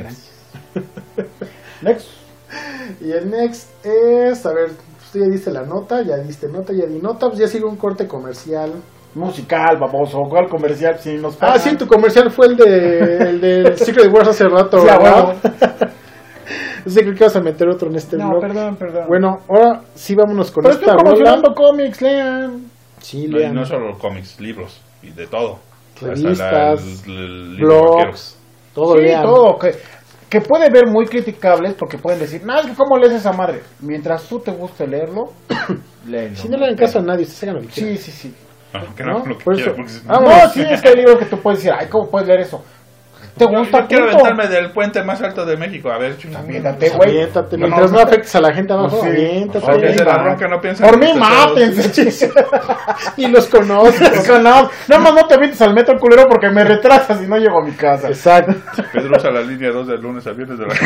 Next. Y el next es, a ver, tú ya diste la nota, ya diste nota, ya di nota, pues ya sigue un corte comercial. Musical, baboso. ¿Cuál comercial? Si nos Ah, pagan. sí, tu comercial fue el de Secret Wars hace rato, Sí, a ¿verdad? huevo. Yo sé que vas a meter otro en este No, blog. perdón. Bueno, ahora sí vámonos con Pero esta estoy rola. promocionando cómics, lean. Sí, No, y lean. no solo cómics, libros y de todo. Revistas, el libro vaquero. blogs, todo Sí, lean. todo. Que puede ver muy criticables porque pueden decir, no, es que ¿cómo lees esa madre? Mientras tú te guste leerlo, léelo. Si no le hagan caso a nadie, ustedes hagan lo que quieran. Sí. Que no, ¿No? lo que Por quiera, eso- porque si no- Vámonos. No, sí, es que hay libros que tú puedes decir, ay, ¿cómo puedes leer eso? ¿Te gusta? Yo quiero punto. aventarme del puente más alto de México. A ver, chula. Aviéntate, güey. Aviéntate, No, mientras no. no afectes a la gente abajo, Pues sí. aviéntate. Porque es de la ma- bronca, no piensan Por en mí, estos mátense. Ni los conoces. No, nada más no te avientes al metro culero porque me retrasas y no llego a mi casa. Exacto. Pedro usa la línea 2 de lunes a viernes de la...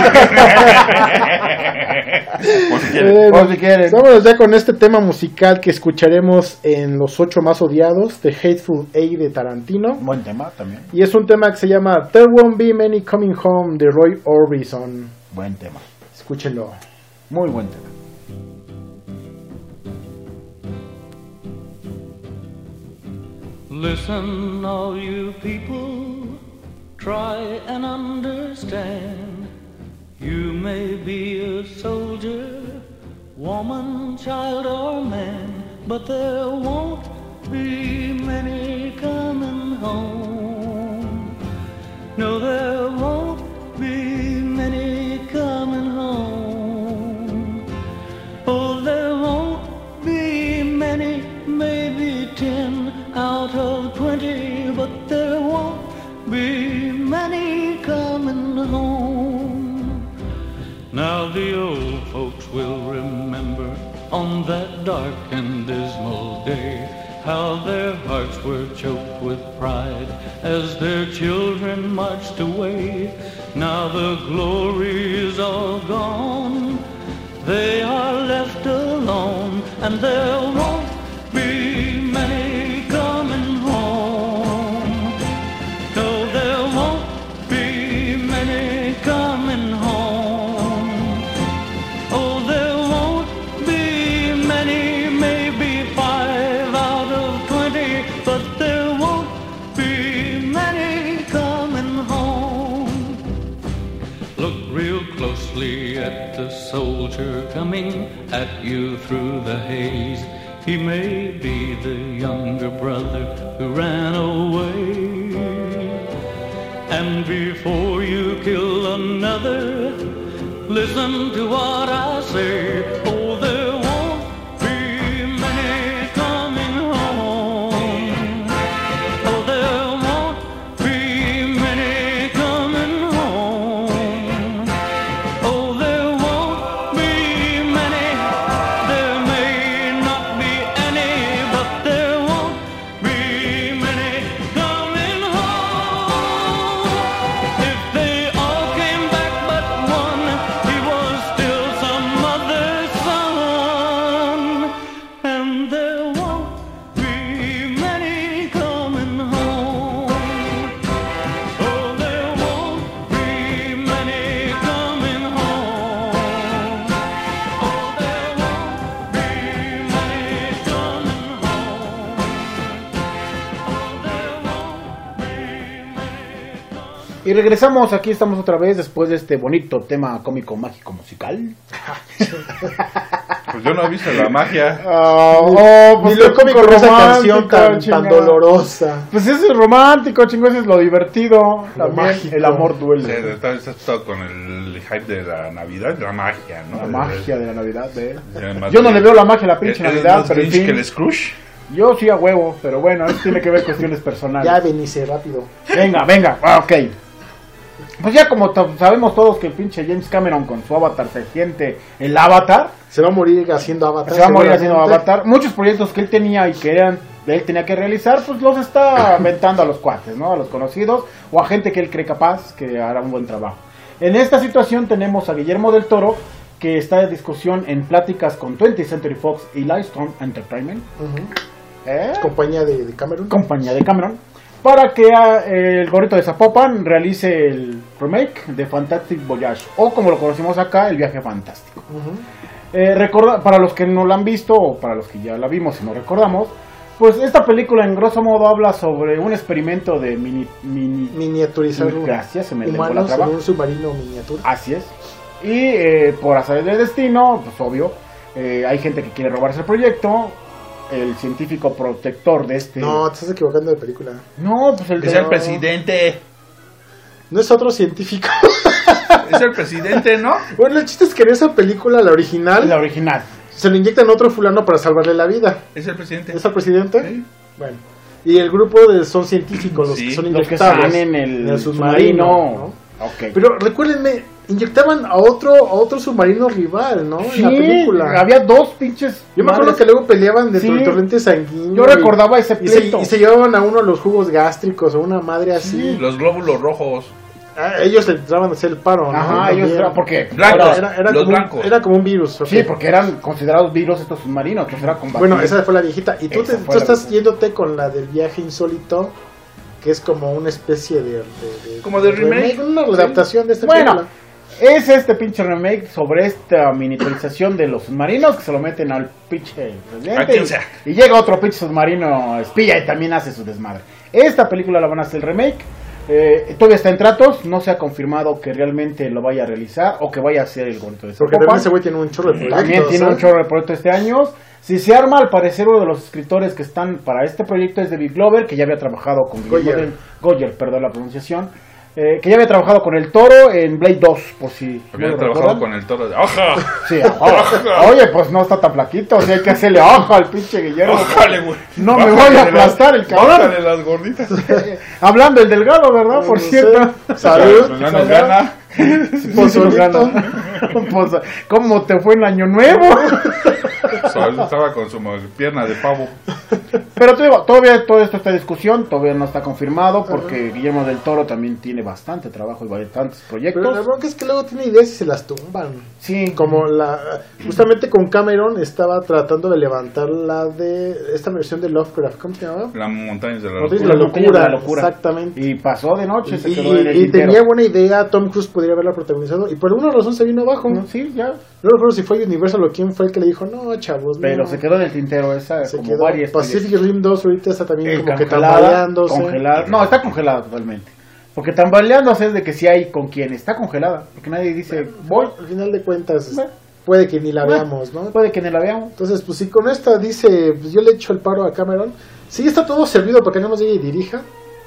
Por si quieren. Por si quieren. Vámonos ya con este tema musical que escucharemos en Los 8 Más Odiados de Hateful Eight de Tarantino. Buen tema también. Y es un tema que se llama There Won't Be Many Coming Home de Roy Orbison. Buen tema. Escúchenlo. Muy buen tema. Listen, all you people, try and understand. You may be a soldier, woman, child, or man, but there won't be many coming home. No, there won't be many coming home. Oh, there won't be many, maybe 10 out of 20, but there won't be many coming home. Now the old folks will remember on that dark and dismal day how their hearts were choked with pride as their children marched away. Now the glory is all gone, they are left alone, and there won't be many coming home. No, there won't be many coming home. Oh, there won't be many, maybe 5 out of 20, but there won't be many coming home. Look real closely at the soldier coming at you through the haze. He may be the younger brother who ran away. And before you kill another, listen to what I say. Oh, there won't be many coming home. Oh, there won't be many coming home. Oh, there won't be many. There may not be any, but there won't be many coming home. If they all came back but one, he was still some other's son. Y regresamos, aquí estamos otra vez después de este bonito tema cómico, mágico, musical. Pues yo no he visto la magia. Ni lo cómico con esa canción tan dolorosa. Pues eso es romántico, chingo, eso es lo divertido. Lo También mágico. el amor duele. Sí, estás todo con el hype de la Navidad, la magia, ¿no? La magia de la Navidad, ¿eh? Además, Yo no le veo la magia a la pinche ¿eres Navidad, más pero en Grinch fin. que el Scrooge? Yo sí a huevo, pero bueno, eso tiene que ver cuestiones personales. Ya, Benice, rápido. Venga, ok. Pues ya como sabemos todos que el pinche James Cameron con su Avatar se siente el Avatar. Se va a morir haciendo Avatar. Se va a morir haciendo seguramente. Avatar. Muchos proyectos que él tenía y que él tenía que realizar, pues los está aventando a los cuates, ¿no? A los conocidos o a gente que él cree capaz que hará un buen trabajo. En esta situación tenemos a Guillermo del Toro, que está en discusión en pláticas con 20th Century Fox y Lightstone Entertainment, Compañía de Cameron. compañía de Cameron, para que el gorrito de Zapopan realice el remake de Fantastic Voyage, o como lo conocemos acá, El Viaje Fantástico. Para los que no la han visto, o para los que ya la vimos y no recordamos, pues esta película en grosso modo habla sobre un experimento de Miniaturizar gracias, se me lengua la humanos en traba. un submarino miniatura. Así es. Y por azar del destino, pues obvio, hay gente que quiere robarse el proyecto. El científico protector de este... No, te estás equivocando de película. No, pues Es el presidente. No es otro científico. Es el presidente, ¿no? Bueno, el chiste es que en esa película, la original, la original. se lo inyectan a otro fulano para salvarle la vida. Es el presidente. ¿Es el presidente? Sí. Bueno. Y el grupo son científicos los Sí, que son Los que inyectados están en el submarino, submarino. Ok. Pero recuérdenme, inyectaban a otro submarino rival, ¿no? Sí, en la película. había dos pinches... Yo me acuerdo madres. que luego peleaban dentro Sí. del torrente sanguíneo. Yo recordaba ese y se, pleito. y se llevaban a uno los jugos gástricos o una madre así. Sí. Los glóbulos rojos. Ellos le trataban de hacer el paro, ¿no? Ajá, ellos También. porque... Blancos. Era Los como blancos. Era como un virus. ok. Sí, porque eran considerados virus estos submarinos, entonces era combatir. Bueno, esa fue la viejita. Y tú, Esa fue tú la estás viejita. yéndote con la del viaje insólito, que es como una especie de Como de remake. una adaptación de esta Bueno, película. es este pinche remake sobre esta miniaturización de los submarinos que se lo meten al pinche A presidente quien sea. y llega otro pinche submarino espía y también hace su desmadre. Esta película la van a hacer el remake. Todavía está en tratos, no se ha confirmado que realmente lo vaya a realizar o que vaya a hacer el gorrito de Porque Zapopan. también ese güey tiene un chorro de proyectos. También tiene un chorro de proyectos este año. Si se arma, al parecer uno de los escritores que están para este proyecto es David Glover, que ya había trabajado con Goyer, perdón la pronunciación, que ya había trabajado con el Toro en Blade 2, por si Había no lo trabajado recuerdan. con el toro de ¡Aja! Sí, oye, pues no está tan flaquito, o sea, hay que hacerle ojo al pinche Guillermo. ¡Ójale, güey! No me Bájale voy a las- aplastar el cabrón. Bájale las gorditas. Hablando del delgado, ¿verdad? Por No cierto. sé. Salud. Pues ya nos gana. Pozolito. Pues, ¿cómo te fue en Año Nuevo? Sol estaba con su pierna de pavo. Pero te digo, todavía todo esto está en discusión, todavía no está confirmado porque Guillermo del Toro también tiene bastante trabajo y bastantes Pero la proyectos. bronca es que luego tiene ideas y se las tumban. Sí, Como justamente con Cameron estaba tratando de levantar la de esta versión de Lovecraft, ¿cómo se llamaba? Las montañas de la Montañas locura. de la Montañas de la locura, exactamente. Y pasó de noche, se Y, quedó en el y tintero. tenía buena idea, Tom Cruise podría haberla protagonizado y por alguna razón se vino abajo. No, sí, ya. No recuerdo si fue Universal o quién fue el que le dijo, no, chavos, Pero no. se quedó en el tintero esa, Se como quedó. varias. Pacific Rim 2 ahorita está también como que congelada, tambaleándose. congelada. No, está congelada totalmente. Porque tambaleándose es de que si hay con quien está congelada. Porque nadie dice, voy. Al final de cuentas, Bueno. puede que ni la Bueno. veamos, ¿no? Puede que ni la veamos. Entonces, pues si con esta dice, pues yo le echo el paro a Cameron, sí está todo servido para que no nos llegue y dirija,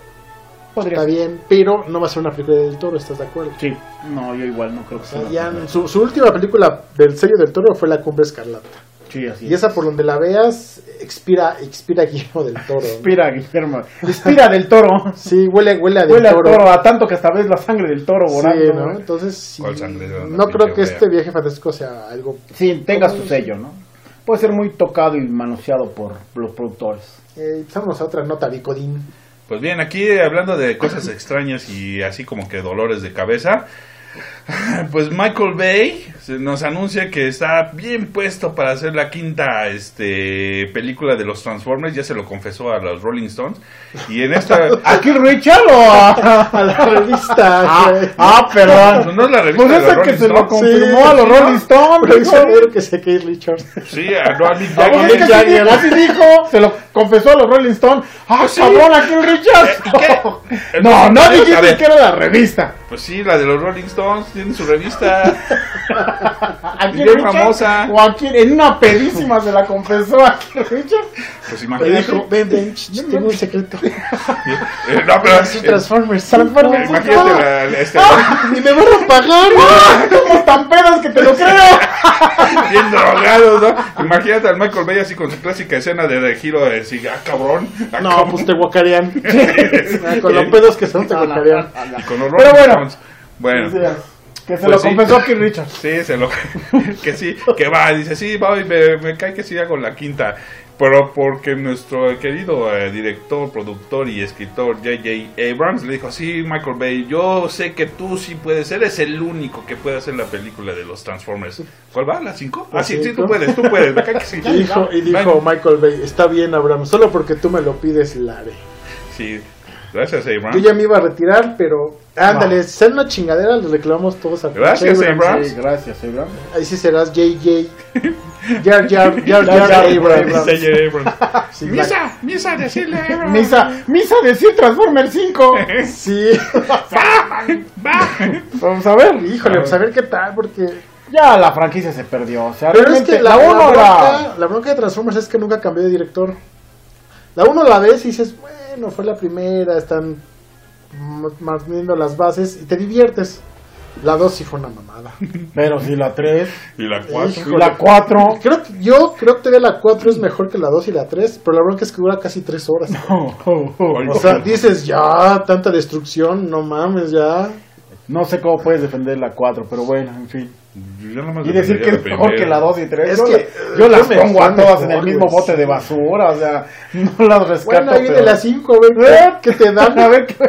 Podría está ser. bien, pero no va a ser una película del Toro, ¿estás de acuerdo? Sí, no, yo igual no creo que O sea, sea. ya su última película del sello del Toro fue La Cumbre Escarlata. Sí, así Y esa por donde la veas, expira Guillermo del Toro. ¿no? Inspira, Guillermo. Inspira del Toro. Sí, huele a del Huele al toro. toro, a tanto que hasta ves la sangre del toro Sí, volando. ¿no? ¿no? Entonces, sí, ¿Cuál sangre de la no creo pinche que wea? este viaje fantástico sea algo... Sí, tenga su sello, ¿no? Puede ser muy tocado y manoseado por los productores. Estamos a otra nota, Vicodín. Pues bien, aquí hablando de cosas extrañas y así como que dolores de cabeza, pues Michael Bay nos anuncia que está bien puesto para hacer la quinta película de los Transformers. Ya se lo confesó a los Rolling Stones. Y en esta... ¿A Keith Richards o A la revista. güey. Perdón. No es la revista Pues de ese los que Rolling se lo Stones. confirmó Sí, a los sí, Rolling Stones. Pero dijo. seguro que sé que es Richards. Sí, no a Mick Pues Jagger. es que así dijo, se lo confesó a los Rolling Stones. Pues sí. Cabrón, a Keith Richards. ¿Qué? No, no A dijiste ver. que era la revista. Pues sí, la de los Rolling Stones tiene su revista. ¿A Keith Bien Richards? famosa. O a quién, en una pedísima se la confesó a Keith Richards. Pues Me imagínate. dijo, ven, tengo un secreto. No, pero Sí, Transformers. imagínate Ni me van a pagar. Somos tan pedos que te lo creo. bien drogados, ¿no? Imagínate al Michael Bay así con su clásica escena de giro de decir, cabrón. No, cabrón". pues te guacarean. Con los pedos que son te guacarean. Y con los Pero Rolling bueno. Stones. Bueno. Que se Pues lo sí. confesó a Keith Richards. Sí, que sí, que va, dice, sí, va, y me cae que sí hago la quinta, pero porque nuestro querido director, productor y escritor J.J. Abrams le dijo, sí, Michael Bay, yo sé que tú sí puedes, eres el único que puede hacer la película de los Transformers. ¿Cuál va? ¿La 5? Ah, sí, sí, tú puedes, me cae que sí. Y dijo Michael Bay, está bien, Abraham, solo porque tú me lo pides, la haré. Sí, gracias, Yo Abrams. ya me iba a retirar, pero ándale, si sale una chingadera, le reclamamos todos a Gracias, Abrams. Sí, gracias, Abrams. Ahí sí serás JJ. Jar Abrams. J.J. Abrams. Sí, Misa, decirle a Abrams. Misa decir Transformers 5. sí. Va. Vamos a ver. Híjole, pues a ver qué tal, porque... Ya la franquicia se perdió. O sea, Pero es realmente que la 1 era. la bronca de Transformers es que nunca cambió de director. La 1 la ves y dices, bueno, fue la primera, están manteniendo las bases y te diviertes. La 2 sí fue una mamada. Pero si la 3 Y la 4. Hijo. y la 4. Yo creo que todavía la 4 es mejor que la 2 y la 3, pero la bronca es que dura casi 3 horas. O sea, dices, ya, tanta destrucción, no mames, ya. No sé cómo puedes defender la 4, pero bueno, en fin. Yo nomás Y decir que es mejor que la 2 y 3. Es yo, que, yo las fue pongo a mejor, todas en el mismo güey, bote sí. de basura. O sea, no las rescato. Bueno, ahí viene pero- la 5, güey, ¿qué te dan? A ver,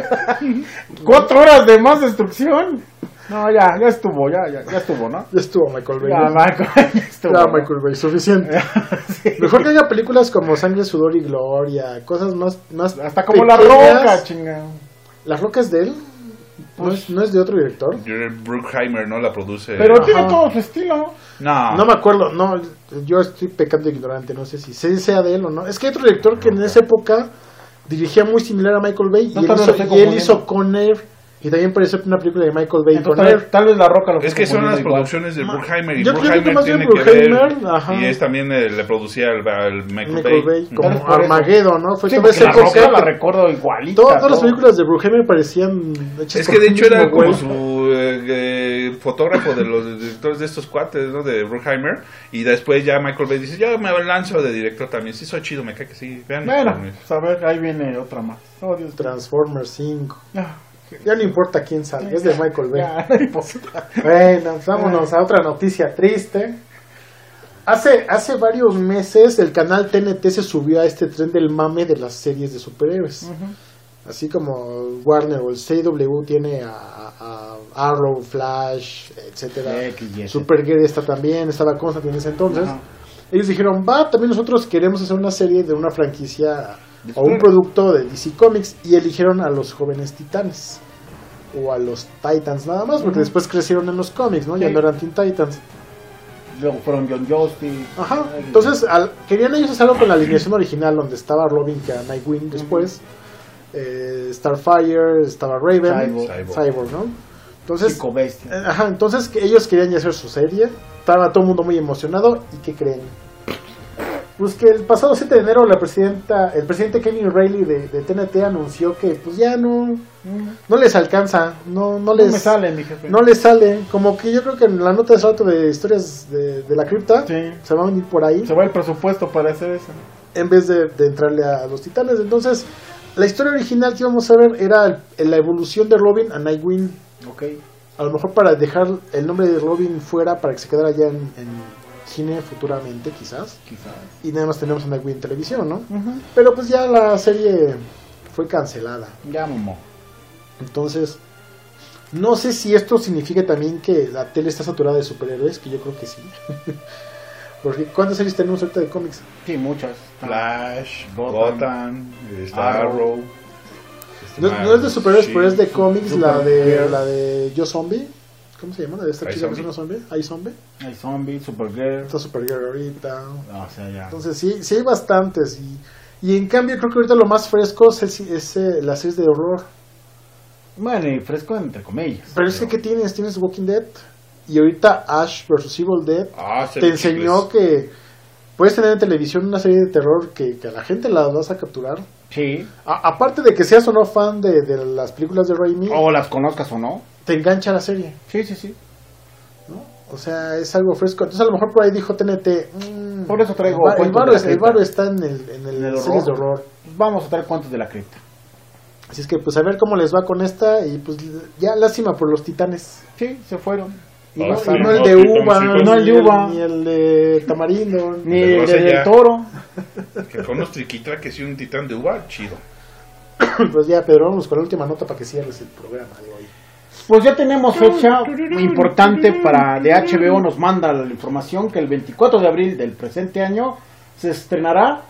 4 horas de más destrucción. No, ya estuvo, ya estuvo, ¿no? Ya estuvo Michael Bay. Ya, ¿no? Michael, ya estuvo. Ya, Michael Bay, suficiente. Sí. Mejor que haya películas como Sangre, Sudor y Gloria, cosas más Hasta como La pequeñas. Roca, chinga. ¿La Roca es de él? ¿No es de otro director? Bruckheimer no la produce. Pero Ajá. tiene todo su estilo. No. No me acuerdo, no, yo estoy pecando de ignorante, no sé si sea de él o no. Es que hay otro director que en esa época dirigía muy similar a Michael Bay No, y, tal vez lo estoy él confundiendo. hizo Con Air y también pareció una película de Michael Bay con Entonces, Air. tal vez La Roca lo Es fue que son las confundiendo igual. producciones de Bruckheimer y Yo creo que Bruckheimer más bien tiene que ver. Bruckheimer, ajá. Y es también le producía al Michael Michael Bay, Bay. Tal vez como por eso. Armageddon, ¿no? Fue Sí, toda porque esa La Roca época la que recuerdo igualita. todas las todo. películas de Bruckheimer parecían hechas Es por que de el hecho era mismo como güey. su fotógrafo de los directores de estos cuates, ¿no? De Bruckheimer. Y después ya Michael Bay dice, yo me lanzo de director también. Sí, soy chido, me cae que sí. Vean. Bueno, pues a ver, ahí viene otra más. Oh, Dios mío. Transformers 5. Ya, Ya no importa quién salga, es de Michael Bay. ya, no importa. Bueno, pues vámonos a otra noticia triste. Hace varios meses el canal TNT se subió a este tren del mame de las series de superhéroes. Así como Warner o el CW tiene a Arrow, Flash, etcétera. X y Z. Supergirl está también, estaba Constantine en ese entonces. Ajá. Ellos dijeron, también nosotros queremos hacer una serie de una franquicia De o un superhéroes. producto de DC Comics y eligieron a los jóvenes titanes o a los Titans nada más, porque después crecieron en los cómics, ¿no? Ya Sí. no eran Teen Titans. Luego fueron John Justice. Ajá. Entonces, querían ellos hacer algo con la alineación original donde estaba Robin, que era Nightwing después, Starfire, estaba Raven, Cyborg, ¿no? Entonces, Chico Bestia. entonces que ellos querían ya hacer su serie, estaba todo el mundo muy emocionado y ¿qué creen? Pues que el pasado 7 de enero el presidente Kevin Reilly de TNT anunció que pues ya no les alcanza, no No les me sale, mi jefe. no les sale, como que yo creo que en la nota de salto de historias de la cripta Sí. se van a ir por ahí Se va el presupuesto para hacer eso. en vez de entrarle a los titanes. Entonces, la historia original que íbamos a ver era la evolución de Robin a Nightwing. Ok. A lo mejor para dejar el nombre de Robin fuera para que se quedara ya en cine futuramente, quizás. Quizás. Y nada más tenemos a Nightwing en televisión, ¿no? Pero pues ya la serie fue cancelada. Ya, mamó. Entonces, No sé si esto significa también que la tele está saturada de superhéroes, que yo creo que sí. Porque ¿cuántas series tenemos ahorita de cómics? Sí, muchas. Flash, Gotham, Gotham, Arrow. No es de superhéroes, pero es de cómics, la Supergirl. de Yo Zombie. ¿Cómo se llama? La de esta chica que es una zombie. ¿Hay zombie? Hay Zombie, Supergirl. Está Supergirl ahorita. O sea, ya. Entonces sí hay bastantes. Y en cambio creo que ahorita lo más fresco es la serie de horror. Bueno, y fresco entre comillas. Pero es que ¿qué tienes? Tienes Walking Dead. Y ahorita Ash vs. Evil Dead te enseñó que puedes tener en televisión una serie de terror que a la gente la vas a capturar. Sí. Aparte de que seas o no fan de las películas de Raimi, O las conozcas o no. te engancha la serie, Sí, sí, sí. ¿no? O sea, es algo fresco. Entonces a lo mejor por ahí dijo TNT. Por eso traigo el cuentos varo de la cripta. está en el horror. series de horror. Pues vamos a traer cuentos de la cripta. Así es que pues a ver cómo les va con esta. Y pues ya lástima por los titanes. Sí, se fueron. Y Ah, no, sí, y no el no, de Titanes, uva, sí, no el de uva. ni el de tamarindo. Ni Pero el ese del ya- toro. Que con unos triquitraques y un titán de uva, chido. Pues ya, Pedro, vamos con la última nota para que cierres el programa de hoy. Pues ya tenemos fecha muy importante para de HBO. Nos manda la información que el 24 de abril del presente año se estrenará.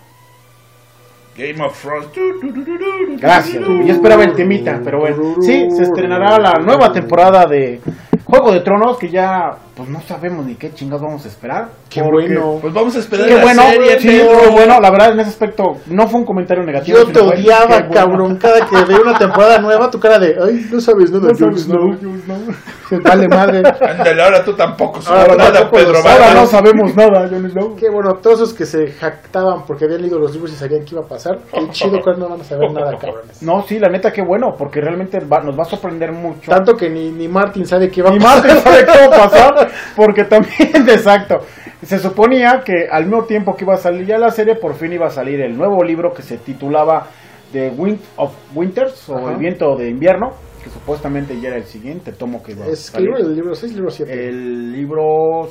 Game of Thrones. Gracias, yo esperaba el temita, pero bueno. Sí, se estrenará la nueva temporada de Juego de Tronos, que ya pues no sabemos ni qué chingados vamos a esperar. Qué porque- bueno. Pues vamos a esperar Qué la bueno, serie, sí, Pedro. muy bueno, la verdad en ese aspecto no fue un comentario negativo. Yo sino te fue, odiaba, qué bueno. cabrón. Cada que veía una temporada nueva, tu cara de, ay, no sabes nada, No Jon sabes, Snow. no. Vale madre. Ándale, ahora tú tampoco Ahora sabes nada, tampoco Pedro. lo sabes. Ahora Vale. no sabemos nada, Jon Snow. Qué bueno, todos esos que se jactaban porque habían leído los libros y sabían qué iba a pasar. Qué chido que ahora no van a saber nada, cabrones. No, sí, la neta, qué bueno, porque realmente nos va a sorprender mucho. Tanto que ni Martin sabe qué va a Ni pasar. Martin sabe cómo pasar, porque también, exacto, se suponía que al mismo tiempo que iba a salir ya la serie, por fin iba a salir el nuevo libro que se titulaba The Wind of Winters, o Ajá. El Viento de Invierno, que supuestamente ya era el siguiente tomo que iba a Es que salir. el libro 6, libro 7. El libro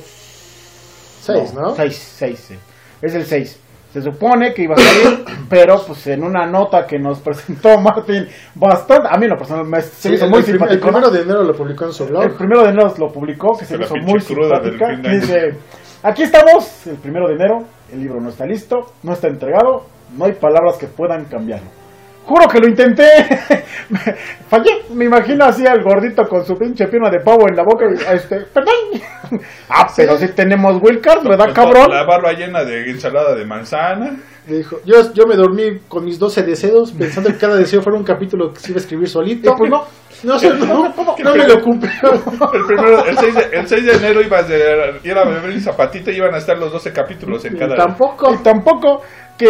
6, ¿no? 6, sí. Es el 6. Se supone que iba a salir, pero pues en una nota que nos presentó Martin bastante, a mí en lo personal se Sí, hizo el muy el simpático. primero de enero lo publicó en su blog. El primero de enero lo publicó, que se La me hizo pinche muy cruda del simpática. fin de año. Dice, aquí estamos, el primero de enero, el libro no está listo, no está entregado, no hay palabras que puedan cambiarlo. Juro que lo intenté, fallé, me imagino así al gordito con su pinche pierna de pavo en la boca, perdón. Pero si tenemos Wilcard, ¿verdad, Con cabrón? La barba llena de ensalada de manzana. Le dijo, yo me dormí con mis 12 deseos pensando que cada deseo fuera un capítulo que se iba a escribir solito. Y pues no. No me lo cumplió. El 6 de enero iba a beber Zapatita y iban a estar los 12 capítulos en cada. Tampoco. Y tampoco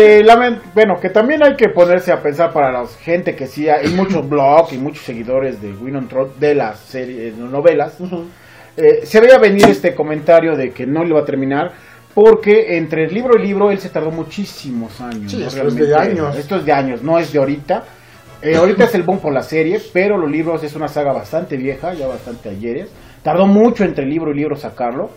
que también hay que ponerse a pensar para la gente que sí hay muchos blogs y muchos seguidores de Winon Troll de las series novelas. Se veía venir este comentario de que no le iba a terminar porque entre el libro y libro él se tardó muchísimos años. Sí, ¿no? esto es de años. Esto es de años, no es de ahorita. Ahorita es el boom por la serie, pero los libros es una saga bastante vieja, ya bastante ayeres. Tardó mucho entre libro y libro sacarlo.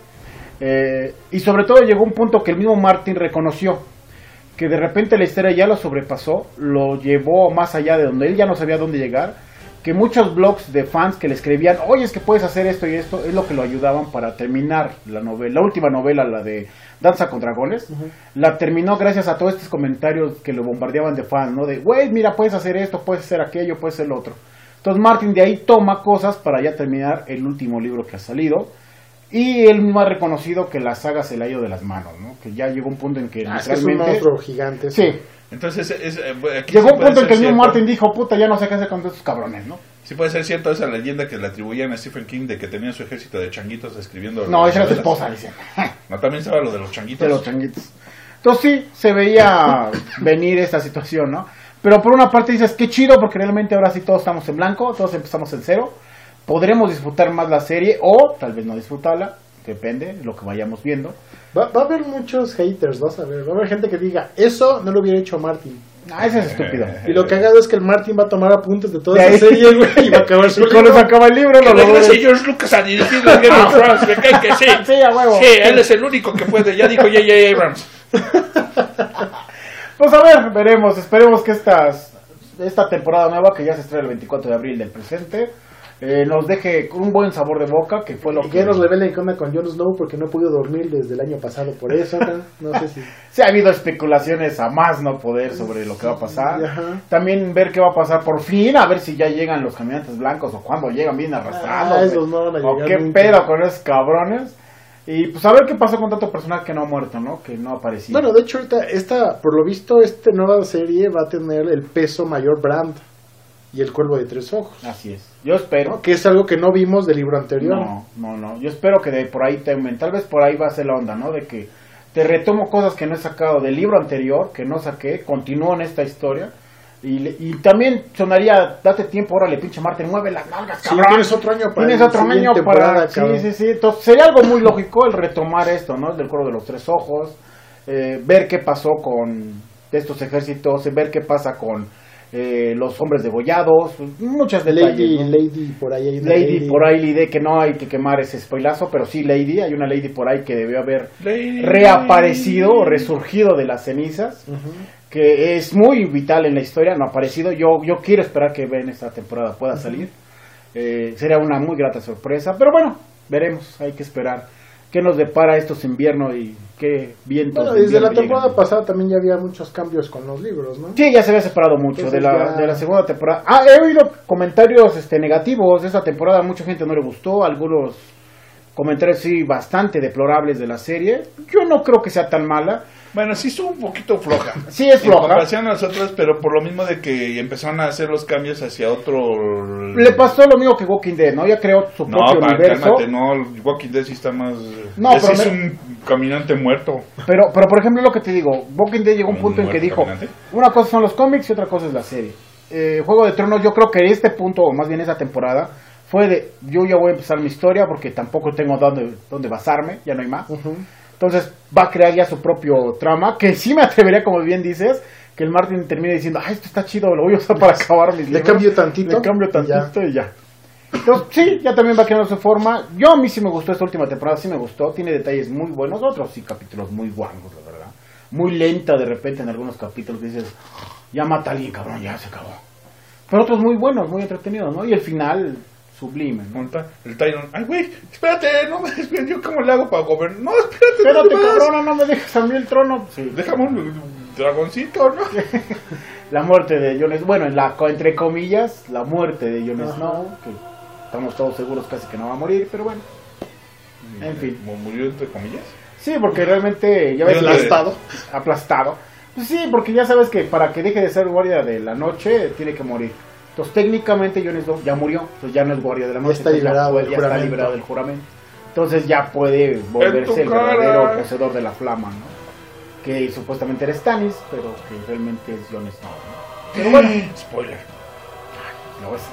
Y sobre todo llegó un punto que el mismo Martin reconoció, que de repente la historia ya lo sobrepasó, lo llevó más allá de donde él ya no sabía dónde llegar, que muchos blogs de fans que le escribían, oye, es que puedes hacer esto y esto, es lo que lo ayudaban para terminar la novela, la última novela, la de Danza con Dragones, la terminó gracias a todos estos comentarios que lo bombardeaban de fans, ¿no? De, güey, mira, puedes hacer esto, puedes hacer aquello, puedes hacer lo otro. Entonces Martin de ahí toma cosas para ya terminar el último libro que ha salido. Y él mismo ha reconocido que la saga se le ha ido de las manos, ¿no? Que ya llegó un punto en que Es que es un literalmente... monstruo gigante. Sí, Entonces, aquí llegó sí un puede punto en ser que el mismo cierto. Martin dijo, puta, ya no sé qué hacer con estos cabrones, ¿no? Sí puede ser cierto esa leyenda que le atribuían a Stephen King de que tenía su ejército de changuitos escribiendo. No, esa era su novelas. esposa, dice. No, también estaba lo de los changuitos. De los changuitos. Entonces sí, se veía venir esta situación, ¿no? Pero por una parte dices, qué chido, porque realmente ahora sí todos estamos en blanco, todos empezamos en cero. Podremos disfrutar más la serie, o tal vez no disfrutarla, depende de lo que vayamos viendo. Va a haber muchos haters, vas a ver. Va a haber gente que diga, eso no lo hubiera hecho Martin. Ah, ese es estúpido. Y lo cagado es que el Martin va a tomar apuntes de toda De ahí. esa serie, güey, y va a acabar su Y cuando libro. se acaba el libro, Que lo logró. regrese George Lucas a dirigir la Game of Thrones. Me cae que sí. Sí, a huevo. Sí, él es el único que puede. Ya dijo J.J. Abrams. Pues a ver, veremos. Esperemos que esta temporada nueva, que ya se estrena el 24 de abril del presente, nos deje un buen sabor de boca, que fue lo Y que... que nos revelen qué onda con Jon Snow, porque no he podido dormir desde el año pasado por eso, no sé si... Sí, ha habido especulaciones a más no poder sobre lo que va a pasar. Ajá. También ver qué va a pasar por fin, a ver si ya llegan los caminantes blancos o cuando llegan bien arrastrados. Esos no van a o llegar qué nunca. pedo con esos cabrones. Y pues a ver qué pasó con tanto personaje que no ha muerto, ¿no? Que no ha aparecido. Bueno, de hecho ahorita, por lo visto, esta nueva serie va a tener el peso mayor Brand y el Cuervo de Tres Ojos, Así es. Yo espero. ¿no? Que es algo que no vimos del libro anterior. No. Yo espero que de por ahí también, tal vez por ahí va a ser la onda, ¿no? De que te retomo cosas que no he sacado del libro anterior, que no saqué, continúo en esta historia. Y también sonaría, date tiempo, órale, pinche Martin, mueve las nalgas, Sí, cabrón. tienes otro año para Tienes la otro siguiente año temporada, para... cabrón. Sí. Entonces sería algo muy lógico el retomar esto, ¿no? Del Cuervo de los Tres Ojos, ver qué pasó con estos ejércitos, ver qué pasa con los hombres degollados, muchas detalles, ¿no? Lady, por ahí hay una Lady, por ahí la idea que no hay que quemar ese spoilazo, pero sí Lady, hay una Lady por ahí que debió haber reaparecido o resurgido de las cenizas, que es muy vital en la historia, no ha aparecido. Yo quiero esperar que en esta temporada pueda salir. Sería una muy grata sorpresa, pero bueno, veremos, hay que esperar qué nos depara estos inviernos y qué vientos. Bueno, de desde la invierno temporada llegan. pasada también ya había muchos cambios con los libros, ¿no? Sí, ya se había separado mucho Entonces de la segunda temporada. He oído comentarios negativos de esa temporada, a mucha gente no le gustó, algunos comentarios sí bastante deplorables de la serie. Yo no creo que sea tan mala. Bueno, sí estuvo un poquito floja. Sí es En floja. comparación a las otras, pero por lo mismo de que empezaron a hacer los cambios hacia otro... Le pasó lo mismo que Walking Dead, ¿no? Ya creó su propio universo. Cálmate, no, Walking Dead sí está más... No, ese pero es un caminante muerto. Pero por ejemplo, lo que te digo, Walking Dead llegó a un punto en que dijo, Caminante. una cosa son los cómics y otra cosa es la serie. Juego de Tronos, yo creo que este punto, o más bien esa temporada, fue de, yo ya voy a empezar mi historia porque tampoco tengo dónde basarme, ya no hay más. Entonces va a crear ya su propio trama, que sí me atrevería, como bien dices, que el Martin termine diciendo, esto está chido, lo voy a usar para acabar mis Le libros. cambio tantito. Le cambio tantito y ya. Entonces, sí, ya también va creando su forma. A mí sí me gustó esta última temporada, sí me gustó, tiene detalles muy buenos, otros sí capítulos muy guangos, la verdad. Muy lenta de repente en algunos capítulos que dices, ya mata a alguien, cabrón, ya se acabó. Pero otros muy buenos, muy entretenidos, ¿no? Y el final... sublime, ¿no? El Tyron, ay güey, espérate, no me despiden, yo cómo le hago para gobernar. No, Espérate, no te vas. cabrona, no me dejes a mí el trono. Sí. Déjame un dragoncito, ¿no? La muerte de Jon Snow, bueno, entre comillas, la muerte de Jon Snow, que estamos todos seguros casi que no va a morir, pero bueno. En fin. ¿Murió entre comillas? Sí, porque realmente ya ves Aplastado. aplastado. Pues sí, porque ya sabes que para que deje de ser guardia de la noche tiene que morir. Entonces técnicamente Jon Snow ya murió, entonces ya no es guardia de la noche, está entonces liberado del ya está juramento. liberado del juramento. Entonces ya puede volverse el cara. verdadero poseedor de la flama, ¿no? Que supuestamente era Stannis, pero que realmente es Jon Snow, ¿no? Pero bueno, Spoiler. lo ves,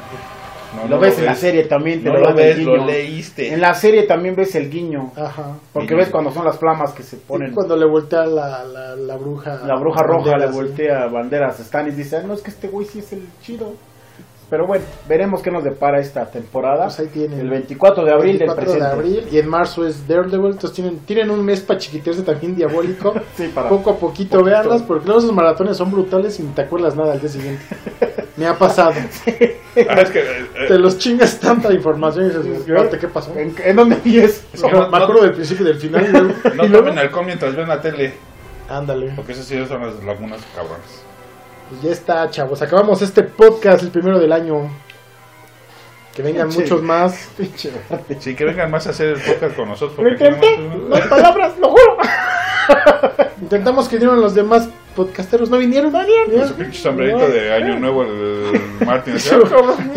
No, lo no ves en la serie también, te No lo lo dan el ves, guiño. lo leíste. En la serie también ves el guiño, Ajá. porque ves cuando son las flamas que se ponen. Cuando le voltea la bruja. La bruja roja le banderas, sí. voltea banderas a Stannis, dice, no, es que este güey sí es el chido. Pero bueno, veremos qué nos depara esta temporada. Pues ahí tienen. El 24 de abril del 24 presente. de abril, y en marzo es Daredevil. Entonces tienen un mes para chiquitearse también diabólico. Sí, para Poco a poquito véanlas, porque luego esos maratones son brutales y ni te acuerdas nada al día siguiente. Me ha pasado. Es que, Te los chingas tanta información y dices, espérate, ¿qué pasó? ¿En dónde vies? es que Me no, acuerdo del principio y del final. Y luego, no y luego- tomen alcohol mientras ven la tele, Ándale. porque esas sí son las lagunas cabronas. Pues ya está, chavos. Acabamos este podcast, el primero del año. Que vengan Pinche- muchos más. Pinche Martín. Sí, que vengan más a hacer el podcast con nosotros. Lo Porque aquí intenté, nomás- no hay palabras, lo juro. Intentamos que vinieran los demás podcasteros. No vinieron. Con su pinche sombrerito de año nuevo, el Martin. Y su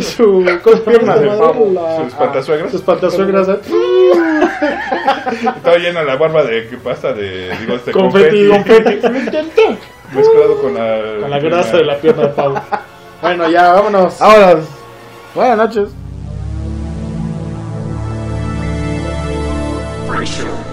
Pierna de pavo, Su espantasuegras. Sus espantasuegras. Estaba llena la barba de pasta de, digo, Confeti. Lo intenté. mezclado con la... Con la grasa de la pierna de pavo. Bueno, ya, vámonos. Vámonos. Buenas noches. Freak Show.